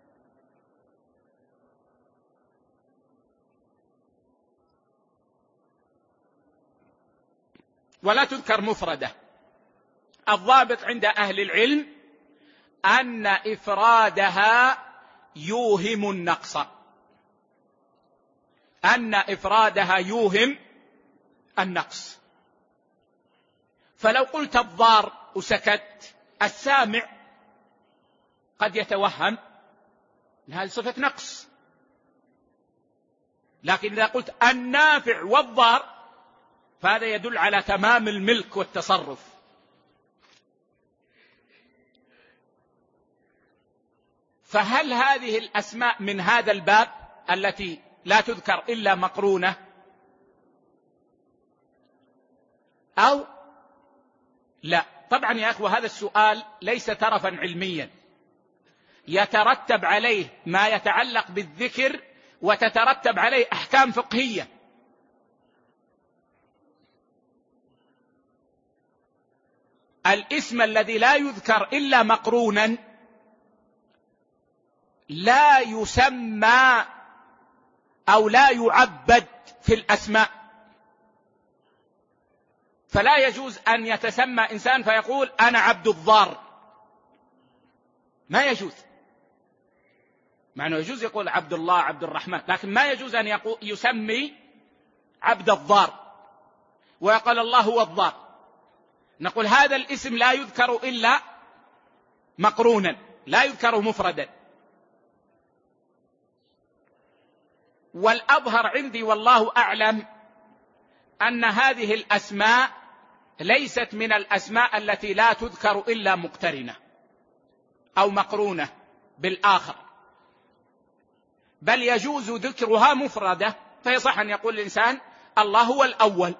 ولا تذكر مفردة. الضابط عند أهل العلم أن إفرادها يوهم النقص، أن إفرادها يوهم النقص. فلو قلت الضار وسكت، السامع قد يتوهم أن هذه صفة نقص، لكن إذا قلت النافع والضار فهذا يدل على تمام الملك والتصرف. فهل هذه الأسماء من هذا الباب التي لا تذكر إلا مقرونة، أو لا؟ طبعا يا أخوة هذا السؤال ليس ترفا علميا، يترتب عليه ما يتعلق بالذكر وتترتب عليه أحكام فقهية. الاسم الذي لا يذكر إلا مقرونا لا يسمى أو لا يعبد في الأسماء، فلا يجوز أن يتسمى إنسان فيقول أنا عبد الضار، ما يجوز. مع أنه يجوز يقول عبد الله عبد الرحمن، لكن ما يجوز أن يقول يسمي عبد الضار ويقول الله هو الضار. نقول هذا الاسم لا يذكر إلا مقرونا، لا يذكر مفردا. والأظهر عندي والله أعلم أن هذه الأسماء ليست من الأسماء التي لا تذكر إلا مقترنة أو مقرونة، بالآخر، بل يجوز ذكرها مفردة، فيصح أن يقول الإنسان الله هو الأول،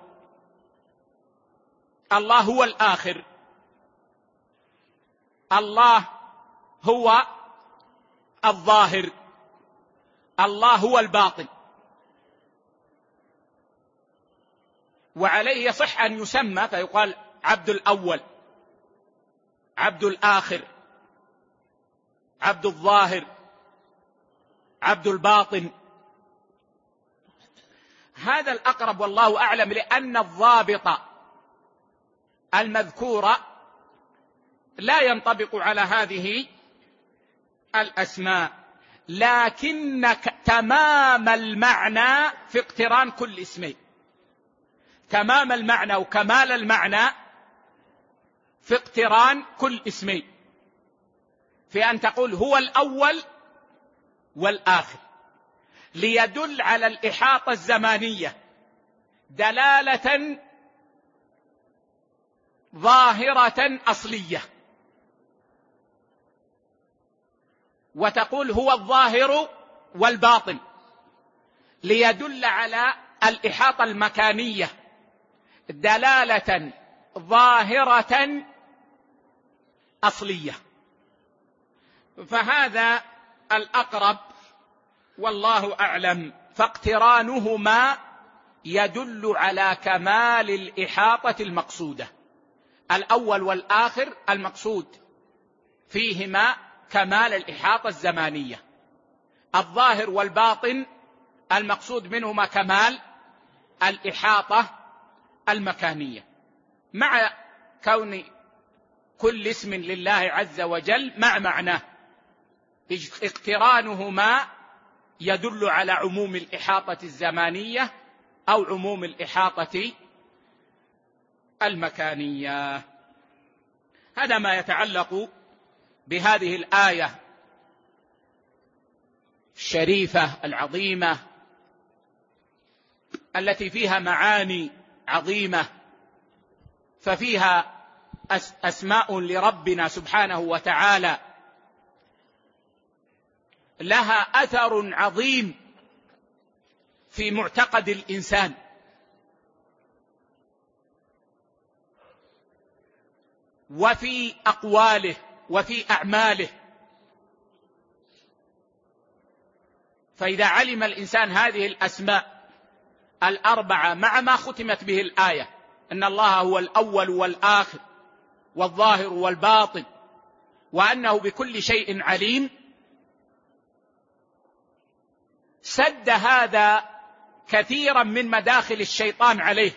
الله هو الآخر، الله هو الظاهر، الله هو الباطن. وعليه يصح أن يسمى فيقال عبد الأول، عبد الآخر، عبد الظاهر، عبد الباطن. هذا الأقرب والله أعلم، لأن الضابط المذكور لا ينطبق على هذه الأسماء، لكن تمام المعنى في اقتران كل اسمين. تمام المعنى وكمال المعنى في اقتران كل اسمين، في أن تقول هو الأول والآخر، ليدل على الإحاطة الزمانية دلالة ظاهرة أصلية، وتقول هو الظاهر والباطن ليدل على الإحاطة المكانية دلالة ظاهرة أصلية. فهذا الأقرب والله أعلم، فاقترانهما يدل على كمال الإحاطة المقصودة. الأول والآخر المقصود فيهما كمال الإحاطة الزمانية، الظاهر والباطن المقصود منهما كمال الإحاطة المكانية، مع كون كل اسم لله عز وجل مع معناه، اقترانهما يدل على عموم الإحاطة الزمانية أو عموم الإحاطة المكانية. هذا ما يتعلق بهذه الآية الشريفة العظيمة التي فيها معاني عظيمة، ففيها أسماء لربنا سبحانه وتعالى لها أثر عظيم في معتقد الإنسان، وفي أقواله وفي أعماله. فإذا علم الإنسان هذه الأسماء الأربعة مع ما ختمت به الآية، أن الله هو الأول والآخر والظاهر والباطن، وأنه بكل شيء عليم، سد هذا كثيرا من مداخل الشيطان عليه.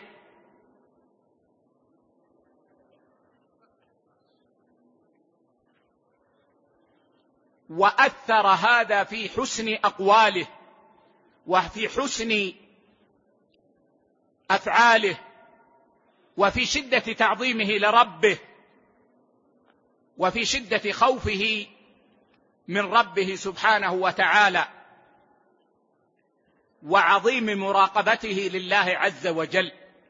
وأثر هذا في حسن أقواله وفي حسن أفعاله وفي شدة تعظيمه لربه وفي شدة خوفه من ربه سبحانه وتعالى وعظيم مراقبته لله عز وجل.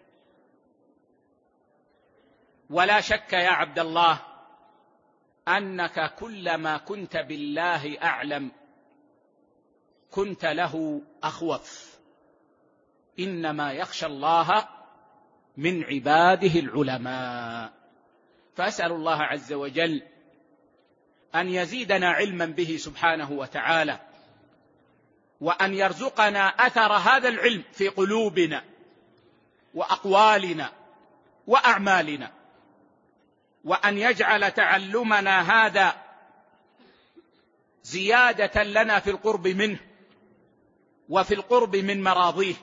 ولا شك يا عبد الله أنك كلما كنت بالله أعلم كنت له أخوف. إنما يخشى الله من عباده العلماء. فأسأل الله عز وجل أن يزيدنا علما به سبحانه وتعالى، وأن يرزقنا أثر هذا العلم في قلوبنا وأقوالنا وأعمالنا، وأن يجعل تعلمنا هذا زيادة لنا في القرب منه وفي القرب من مراضيه،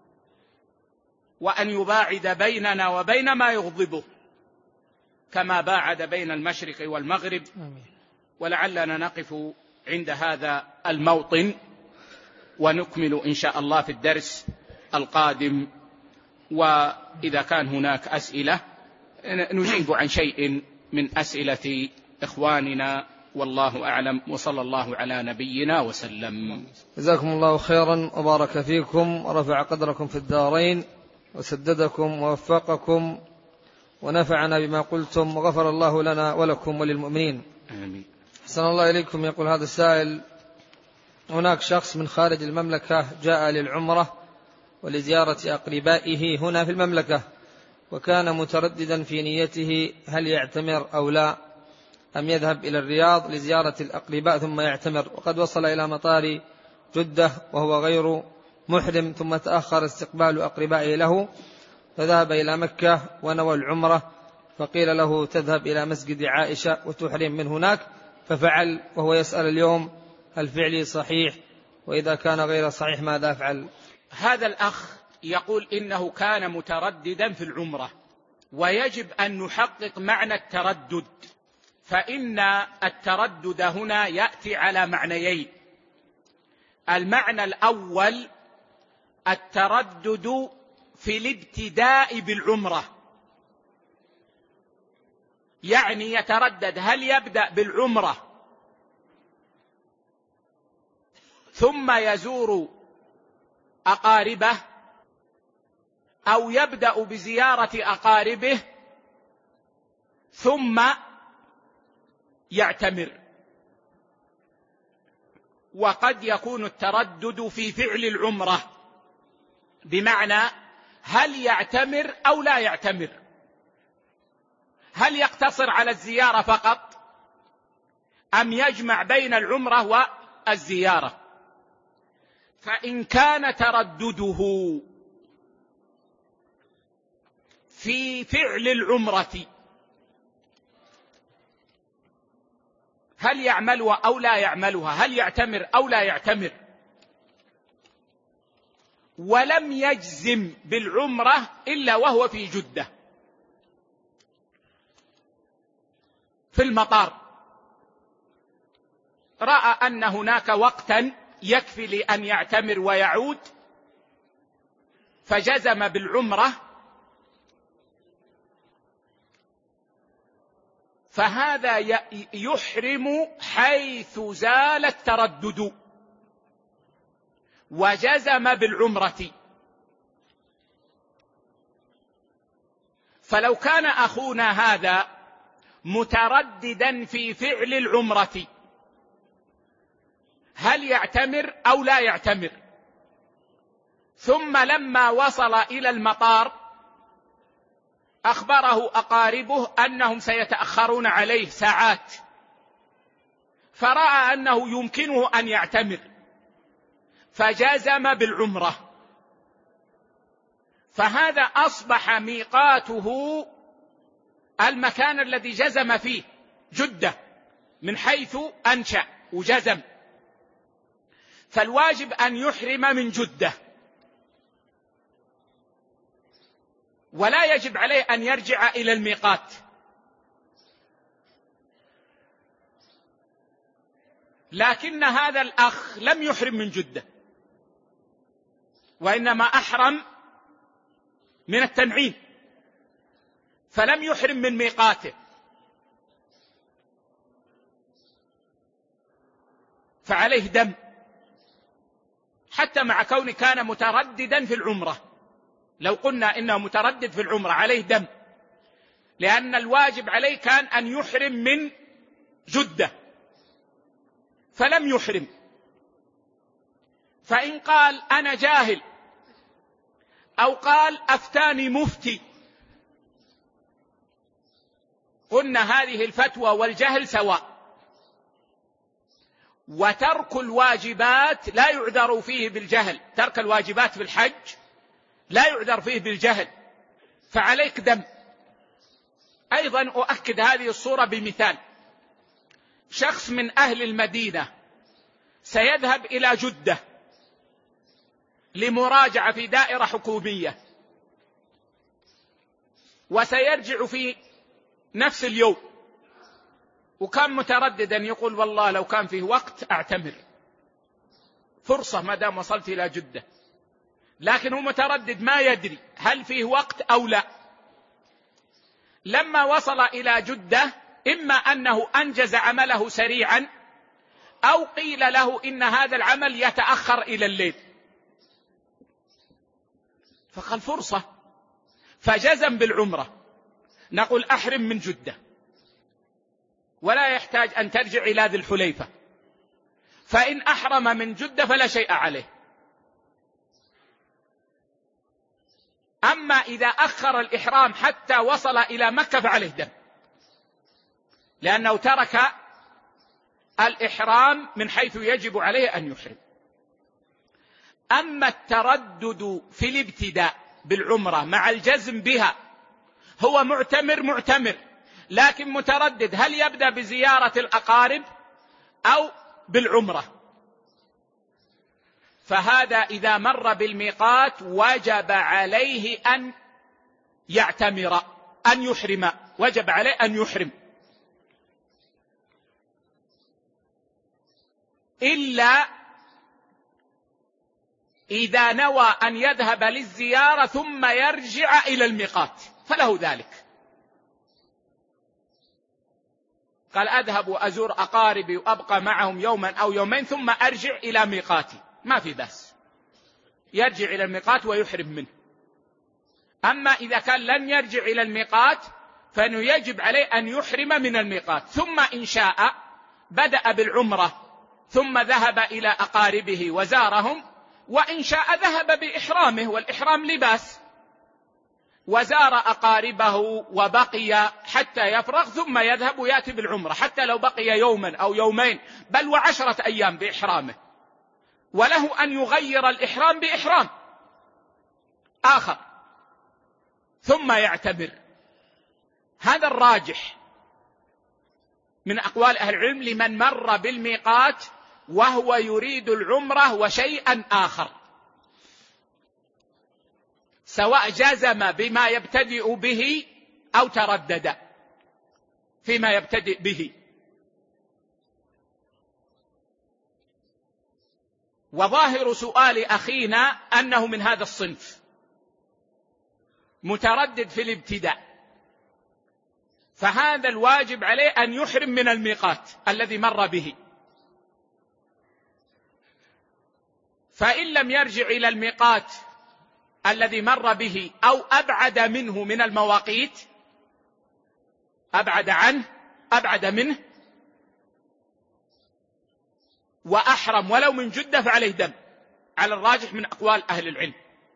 وأن يباعد بيننا وبين ما يغضبه كما باعد بين المشرق والمغرب. ولعلنا نقف عند هذا الموطن ونكمل إن شاء الله في الدرس القادم. وإذا كان هناك أسئلة نجيب عن شيء من أسئلة إخواننا، والله أعلم، وصلى الله على نبينا وسلم. جزاكم الله خيرا وبارك فيكم ورفع قدركم في الدارين وسددكم ووفقكم ونفعنا بما قلتم، وغفر الله لنا ولكم وللمؤمنين. آمين. أحسن الله إليكم. يقول هذا السائل: هناك شخص من خارج المملكة جاء للعمرة ولزيارة أقربائه هنا في المملكة، وكان مترددا في نيته هل يعتمر أو لا، أم يذهب إلى الرياض لزيارة الأقرباء ثم يعتمر، وقد وصل إلى مطار جدة وهو غير محرم، ثم تأخر استقبال أقربائه له فذهب إلى مكة ونوى العمرة، فقيل له تذهب إلى مسجد عائشة وتحرم من هناك، ففعل، وهو يسأل اليوم هل فعلي صحيح، وإذا كان غير صحيح ماذا أفعل؟ هذا الأخ يقول إنه كان مترددا في العمرة، ويجب أن نحقق معنى التردد، فإن التردد هنا يأتي على معنيين. المعنى الأول التردد في الابتداء بالعمرة، يعني يتردد هل يبدأ بالعمرة ثم يزور أقاربه، أو يبدأ بزيارة أقاربه ثم يعتمر. وقد يكون التردد في فعل العمرة، بمعنى هل يعتمر أو لا يعتمر، هل يقتصر على الزيارة فقط أم يجمع بين العمرة والزيارة. فإن كان تردده في فعل العمرة هل يعملها أو لا يعملها، هل يعتمر أو لا يعتمر، ولم يجزم بالعمرة إلا وهو في جدة في المطار، رأى أن هناك وقتا يكفي لأن يعتمر ويعود فجزم بالعمرة، فهذا يحرم حيث زال التردد وجزم بالعمرة. فلو كان أخونا هذا مترددا في فعل العمرة هل يعتمر أو لا يعتمر، ثم لما وصل إلى المطار أخبره أقاربه أنهم سيتأخرون عليه ساعات، فرأى أنه يمكنه أن يعتمر فجزم بالعمرة، فهذا أصبح ميقاته المكان الذي جزم فيه جدة من حيث أنشأ وجزم، فالواجب أن يحرم من جدة، ولا يجب عليه أن يرجع إلى الميقات. لكن هذا الأخ لم يحرم من جدة، وإنما أحرم من التنعيم، فلم يحرم من ميقاته، فعليه دم حتى مع كونه كان مترددا في العمرة. لو قلنا إنه متردد في العمرة عليه دم، لأن الواجب عليه كان أن يحرم من جدة فلم يحرم. فإن قال أنا جاهل أو قال أفتاني مفتي، قلنا هذه الفتوى والجهل سواء، وترك الواجبات لا يعذر فيه بالجهل، ترك الواجبات في الحج لا يعذر فيه بالجهل، فعليك دم. أيضا أؤكد هذه الصورة بمثال: شخص من أهل المدينة سيذهب إلى جدة لمراجعة في دائرة حكومية، وسيرجع في نفس اليوم، وكان مترددا يقول والله لو كان فيه وقت أعتمر، فرصة ما دام وصلت إلى جدة، لكن هو متردد ما يدري هل فيه وقت أو لا. لما وصل إلى جدة إما أنه أنجز عمله سريعا، أو قيل له إن هذا العمل يتأخر إلى الليل، فقال فرصة فجزم بالعمرة، نقول أحرم من جدة. ولا يحتاج أن ترجع إلى ذي الحليفة، فإن أحرم من جدة فلا شيء عليه. أما إذا أخر الإحرام حتى وصل إلى مكة فعليه دم، لأنه ترك الإحرام من حيث يجب عليه أن يحرم. أما التردد في الابتداء بالعمرة مع الجزم بها، هو معتمر معتمر لكن متردد هل يبدأ بزيارة الأقارب أو بالعمرة، فهذا إذا مر بالميقات وجب عليه أن يعتمر، أن يحرم، وجب عليه أن يحرم، إلا إذا نوى أن يذهب للزيارة ثم يرجع إلى الميقات فله ذلك. قال أذهب وأزور أقاربي وأبقى معهم يوما أو يومين ثم أرجع إلى ميقاتي، ما في بأس، يرجع إلى الميقات ويحرم منه. أما إذا كان لن يرجع إلى الميقات فإنه يجب عليه أن يحرم من الميقات، ثم إن شاء بدأ بالعمرة ثم ذهب إلى أقاربه وزارهم، وإن شاء ذهب بإحرامه، والإحرام لباس، وزار أقاربه وبقي حتى يفرغ ثم يذهب ويأتي بالعمرة، حتى لو بقي يوما أو يومين بل وعشرة أيام بإحرامه، وله أن يغير الإحرام بإحرام آخر ثم يعتبر. هذا الراجح من أقوال أهل العلم لمن مر بالميقات وهو يريد العمرة وشيئا آخر، سواء جزم بما يبتدئ به أو تردد فيما يبتدئ به. وظاهر سؤال أخينا أنه من هذا الصنف، متردد في الابتداء، فهذا الواجب عليه أن يحرم من الميقات الذي مر به، فإن لم يرجع إلى الميقات الذي مر به أو أبعد منه من المواقيت، أبعد عنه أبعد منه وأحرم ولو من جدة فعليه دم على الراجح من أقوال أهل العلم.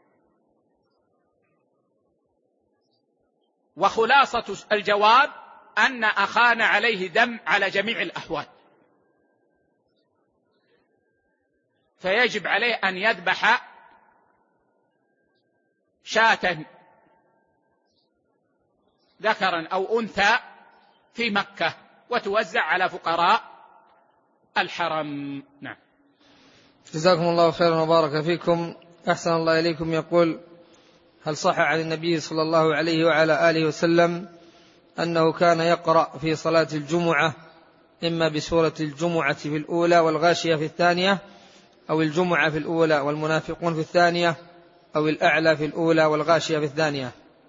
وخلاصة الجواب أن أخانا عليه دم على جميع الأحوال، فيجب عليه أن يذبح شاة ذكرا أو أنثى في مكة وتوزع على فقراء الحرم. نعم. جزاكم الله خيرا وبارك فيكم. أحسن الله إليكم. يقول: هل صح عن النبي صلى الله عليه وعلى آله وسلم أنه كان يقرأ في صلاة الجمعة إما بسورة الجمعة في الأولى والغاشية في الثانية، أو الجمعة في الأولى والمنافقون في الثانية، أو الأعلى في الأولى والغاشية في الثانية؟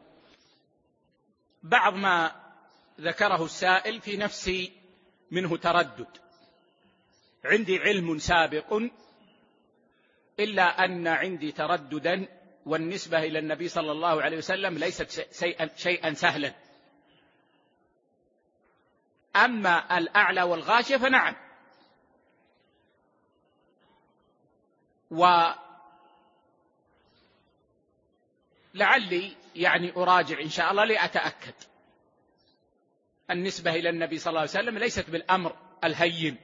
بعض ما ذكره السائل في نفسي منه تردد، عندي علم سابق إلا أن عندي ترددا، والنسبة إلى النبي صلى الله عليه وسلم ليست شيئا سهلا. أما الأعلى والغاشية فنعم، ولعلي يعني أراجع إن شاء الله لأتأكد. النسبة إلى النبي صلى الله عليه وسلم ليست بالأمر الهين،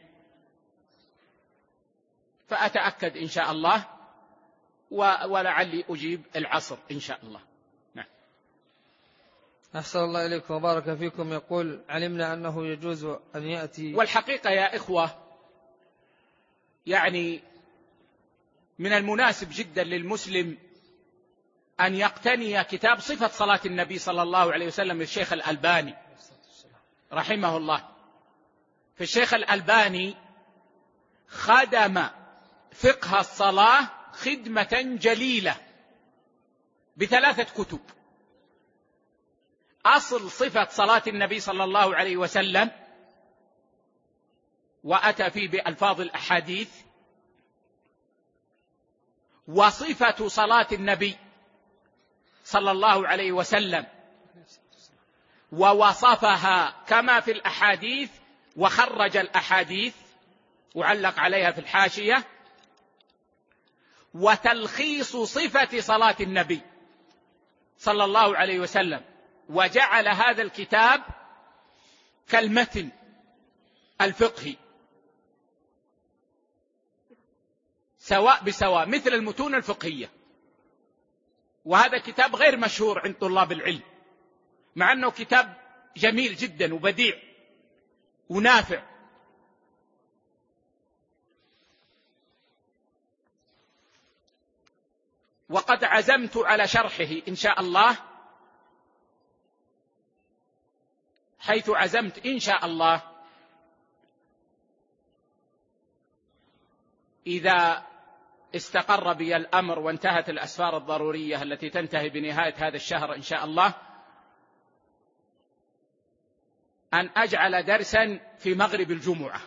فأتأكد إن شاء الله ولعلي أجيب العصر إن شاء الله. نعم. أحسن الله إليكم وبارك فيكم. يقول: علمنا أنه يجوز أن يأتي. والحقيقة يا إخوة يعني من المناسب جدا للمسلم أن يقتني كتاب صفة صلاة النبي صلى الله عليه وسلم للشيخ الألباني رحمه الله. في الشيخ الألباني خدم فقه الصلاة خدمة جليلة بثلاثة كتب: أصل صفة صلاة النبي صلى الله عليه وسلم، وأتى فيه بألفاظ الأحاديث، وصفة صلاة النبي صلى الله عليه وسلم ووصفها كما في الأحاديث وخرج الأحاديث وعلق عليها في الحاشية، وتلخيص صفة صلاة النبي صلى الله عليه وسلم، وجعل هذا الكتاب كالمتن الفقهي سواء بسواء مثل المتون الفقهية. وهذا كتاب غير مشهور عند طلاب العلم، مع أنه كتاب جميل جدا وبديع ونافع. وقد عزمت على شرحه إن شاء الله، حيث عزمت إن شاء الله إذا استقر بي الأمر وانتهت الأسفار الضرورية التي تنتهي بنهاية هذا الشهر إن شاء الله، أن أجعل درسا في مغرب الجمعة،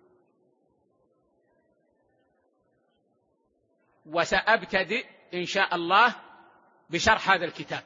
وسأبتدئ إن شاء الله بشرح هذا الكتاب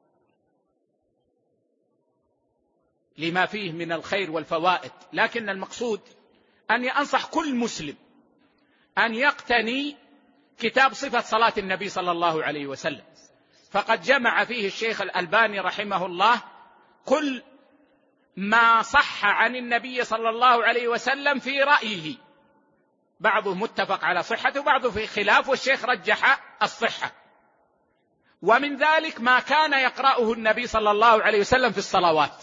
لما فيه من الخير والفوائد. لكن المقصود أني أنصح كل مسلم أن يقتني كتاب صفة صلاة النبي صلى الله عليه وسلم، فقد جمع فيه الشيخ الألباني رحمه الله كل ما صح عن النبي صلى الله عليه وسلم في رأيه، بعضه متفق على صحته وبعضه في خلاف، والشيخ رجح الصحة. ومن ذلك ما كان يقرأه النبي صلى الله عليه وسلم في الصلوات،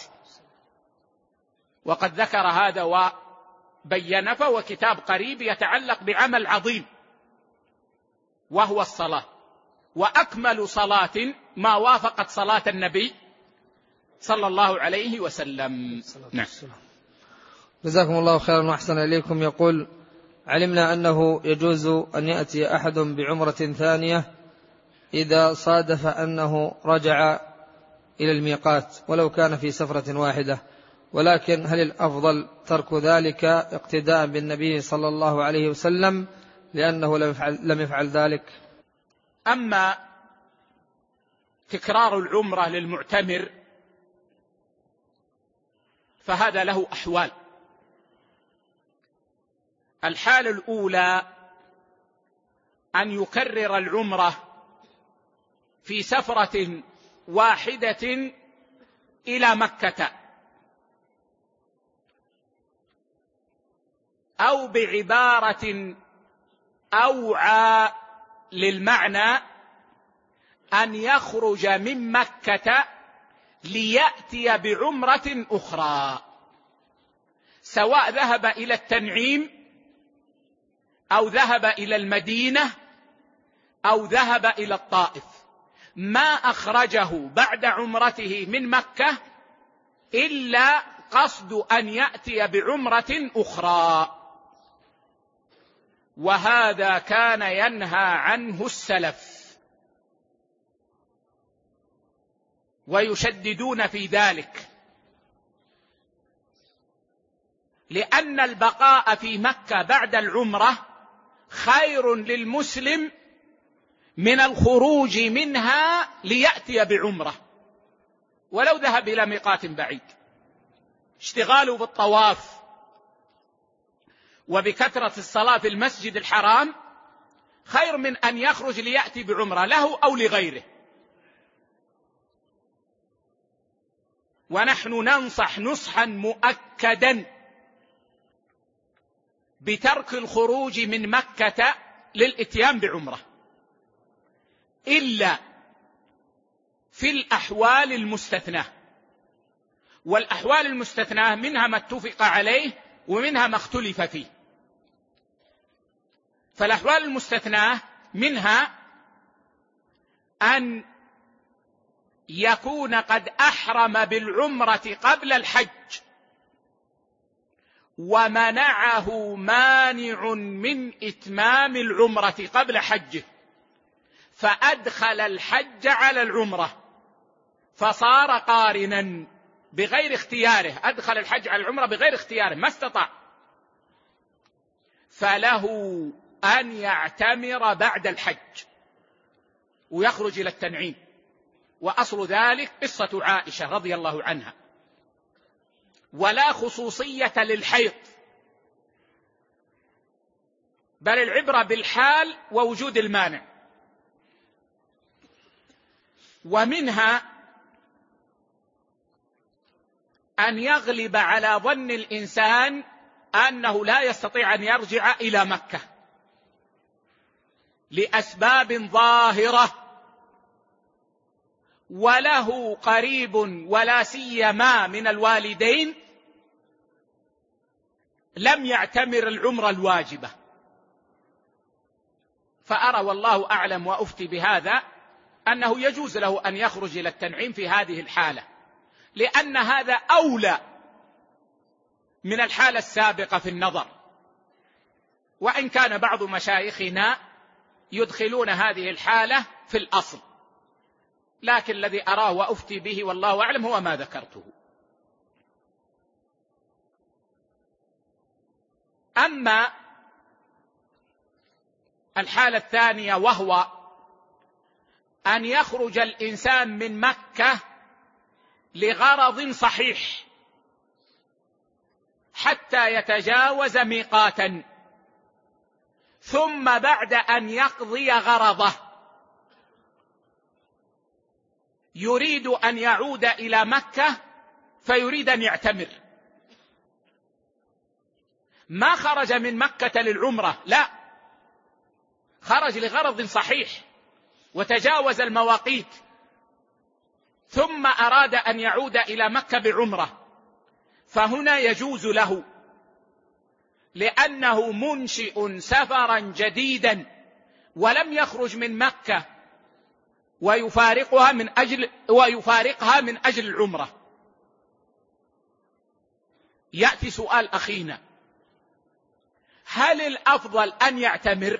وقد ذكر هذا وبين، فهو كتاب قريب يتعلق بعمل عظيم وهو الصلاة، وأكمل صلاة ما وافقت صلاة النبي صلى الله عليه وسلم. نعم. جزاكم الله خيرا وأحسن إليكم. يقول: علمنا أنه يجوز أن يأتي أحد بعمرة ثانية إذا صادف أنه رجع إلى الميقات ولو كان في سفرة واحدة، ولكن هل الأفضل ترك ذلك اقتداء بالنبي صلى الله عليه وسلم لأنه لم يفعل, لم يفعل ذلك؟ أما تكرار العمرة للمعتمر فهذا له أحوال. الحالة الأولى أن يكرر العمرة في سفرة واحدة إلى مكة، أو بعبارة أوعى للمعنى أن يخرج من مكة ليأتي بعمرة أخرى، سواء ذهب إلى التنعيم أو ذهب إلى المدينة أو ذهب إلى الطائف، ما أخرجه بعد عمرته من مكة إلا قصد أن يأتي بعمرة أخرى. وهذا كان ينهى عنه السلف ويشددون في ذلك، لأن البقاء في مكة بعد العمرة خير للمسلم من الخروج منها ليأتي بعمرة ولو ذهب إلى ميقات بعيد. اشتغاله بالطواف وبكثرة الصلاة في المسجد الحرام خير من أن يخرج ليأتي بعمرة له أو لغيره. ونحن ننصح نصحا مؤكدا بترك الخروج من مكة للإتيان بعمرة، إلا في الأحوال المستثناة. والأحوال المستثناة منها ما اتفق عليه ومنها ما اختلف فيه. فالأحوال المستثناة منها أن يكون قد أحرم بالعمرة قبل الحج ومنعه مانع من إتمام العمرة قبل حجه، فأدخل الحج على العمرة فصار قارنا بغير اختياره، أدخل الحج على العمرة بغير اختياره ما استطاع، فله أن يعتمر بعد الحج ويخرج إلى التنعيم. وأصل ذلك قصة عائشة رضي الله عنها ولا خصوصية للحيض، بل العبرة بالحال ووجود المانع. ومنها أن يغلب على ظن الإنسان أنه لا يستطيع أن يرجع إلى مكة لأسباب ظاهرة، وله قريب ولا سيما من الوالدين لم يعتمر العمرة الواجبة. فأرى والله أعلم وأفتي بهذا أنه يجوز له أن يخرج إلى التنعيم في هذه الحالة، لأن هذا أولى من الحالة السابقة في النظر، وإن كان بعض مشايخنا يدخلون هذه الحالة في الأصل، لكن الذي أراه وأفتي به والله أعلم هو ما ذكرته. أما الحالة الثانية وهو أن يخرج الإنسان من مكة لغرض صحيح حتى يتجاوز ميقاتا، ثم بعد أن يقضي غرضه يريد أن يعود إلى مكة فيريد أن يعتمر. ما خرج من مكة للعمرة، لا، خرج لغرض صحيح وتجاوز المواقيت، ثم أراد أن يعود إلى مكة بعمرة، فهنا يجوز له، لأنه منشئ سفرا جديدا ولم يخرج من مكة ويفارقها من أجل ويفارقها من أجل العمرة. يأتي سؤال أخينا: هل الأفضل أن يعتمر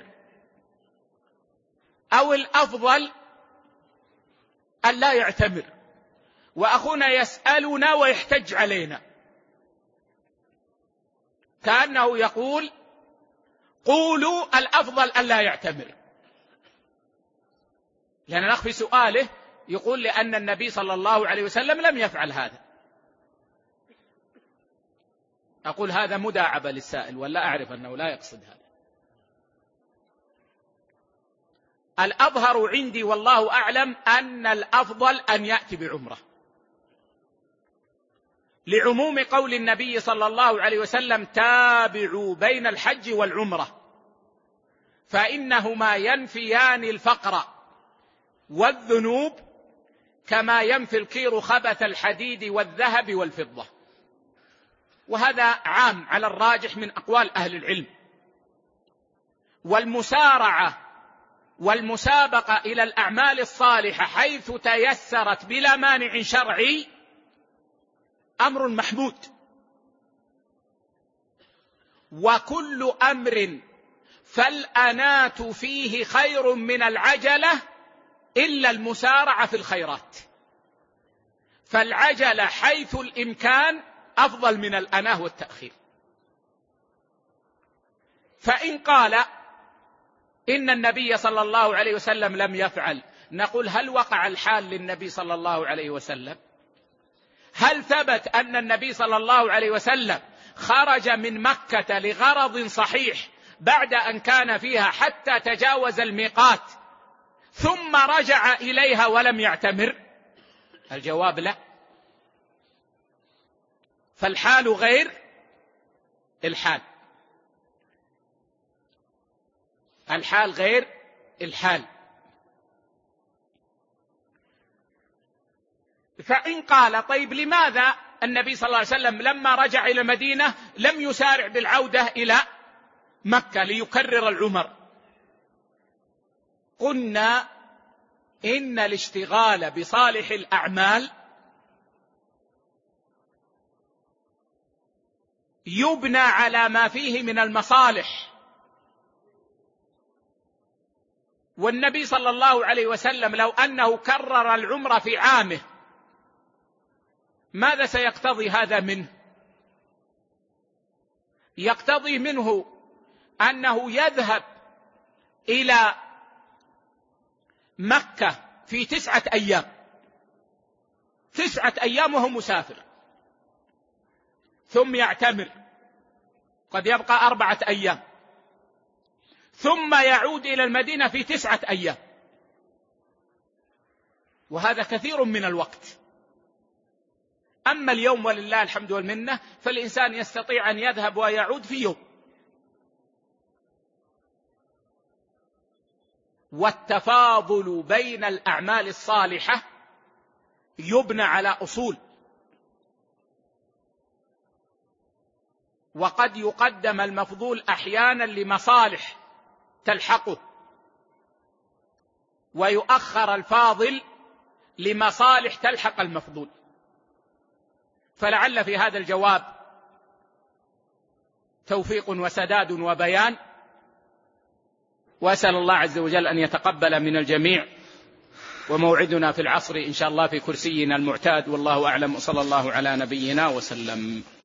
أو الأفضل أن لا يعتمر؟ وأخونا يسألنا ويحتج علينا كأنه يقول: قولوا الأفضل أن لا يعتمر. لأن نخفي سؤاله يقول لأن النبي صلى الله عليه وسلم لم يفعل هذا. أقول هذا مداعبة للسائل، ولا أعرف أنه لا يقصد هذا. الأظهر عندي والله أعلم أن الأفضل أن يأتي بعمرة، لعموم قول النبي صلى الله عليه وسلم: تابعوا بين الحج والعمرة فإنهما ينفيان الفقر والذنوب كما ينفي الكير خبث الحديد والذهب والفضة. وهذا عام على الراجح من أقوال أهل العلم. والمسارعة والمسابقة إلى الأعمال الصالحة حيث تيسرت بلا مانع شرعي أمر محمود، وكل أمر فالأنات فيه خير من العجلة إلا المسارعة في الخيرات، فالعجلة حيث الإمكان أفضل من الأناه والتأخير. فإن قال إن النبي صلى الله عليه وسلم لم يفعل، نقول: هل وقع الحال للنبي صلى الله عليه وسلم؟ هل ثبت أن النبي صلى الله عليه وسلم خرج من مكة لغرض صحيح بعد أن كان فيها حتى تجاوز الميقات ثم رجع إليها ولم يعتمر؟ الجواب لا. فالحال غير الحال، الحال غير الحال. فإن قال: طيب لماذا النبي صلى الله عليه وسلم لما رجع إلى المدينة لم يسارع بالعودة إلى مكة ليكرر العمر؟ قلنا: إن الاشتغال بصالح الأعمال يبنى على ما فيه من المصالح، والنبي صلى الله عليه وسلم لو أنه كرر العمر في عامه ماذا سيقتضي هذا منه؟ يقتضي منه أنه يذهب إلى مكة في تسعة أيام، تسعة أيام وهو مسافر، ثم يعتمر، قد يبقى أربعة أيام، ثم يعود إلى المدينة في تسعة أيام، وهذا كثير من الوقت. أما اليوم ولله الحمد والمنة فالإنسان يستطيع أن يذهب ويعود في يوم. والتفاضل بين الأعمال الصالحة يبنى على أصول، وقد يقدم المفضول أحيانا لمصالح تلحقه، ويؤخر الفاضل لمصالح تلحق المفضول. فلعل في هذا الجواب توفيق وسداد وبيان، وأسأل الله عز وجل أن يتقبل من الجميع، وموعدنا في العصر إن شاء الله في كرسينا المعتاد، والله أعلم، وصلى الله على نبينا وسلم.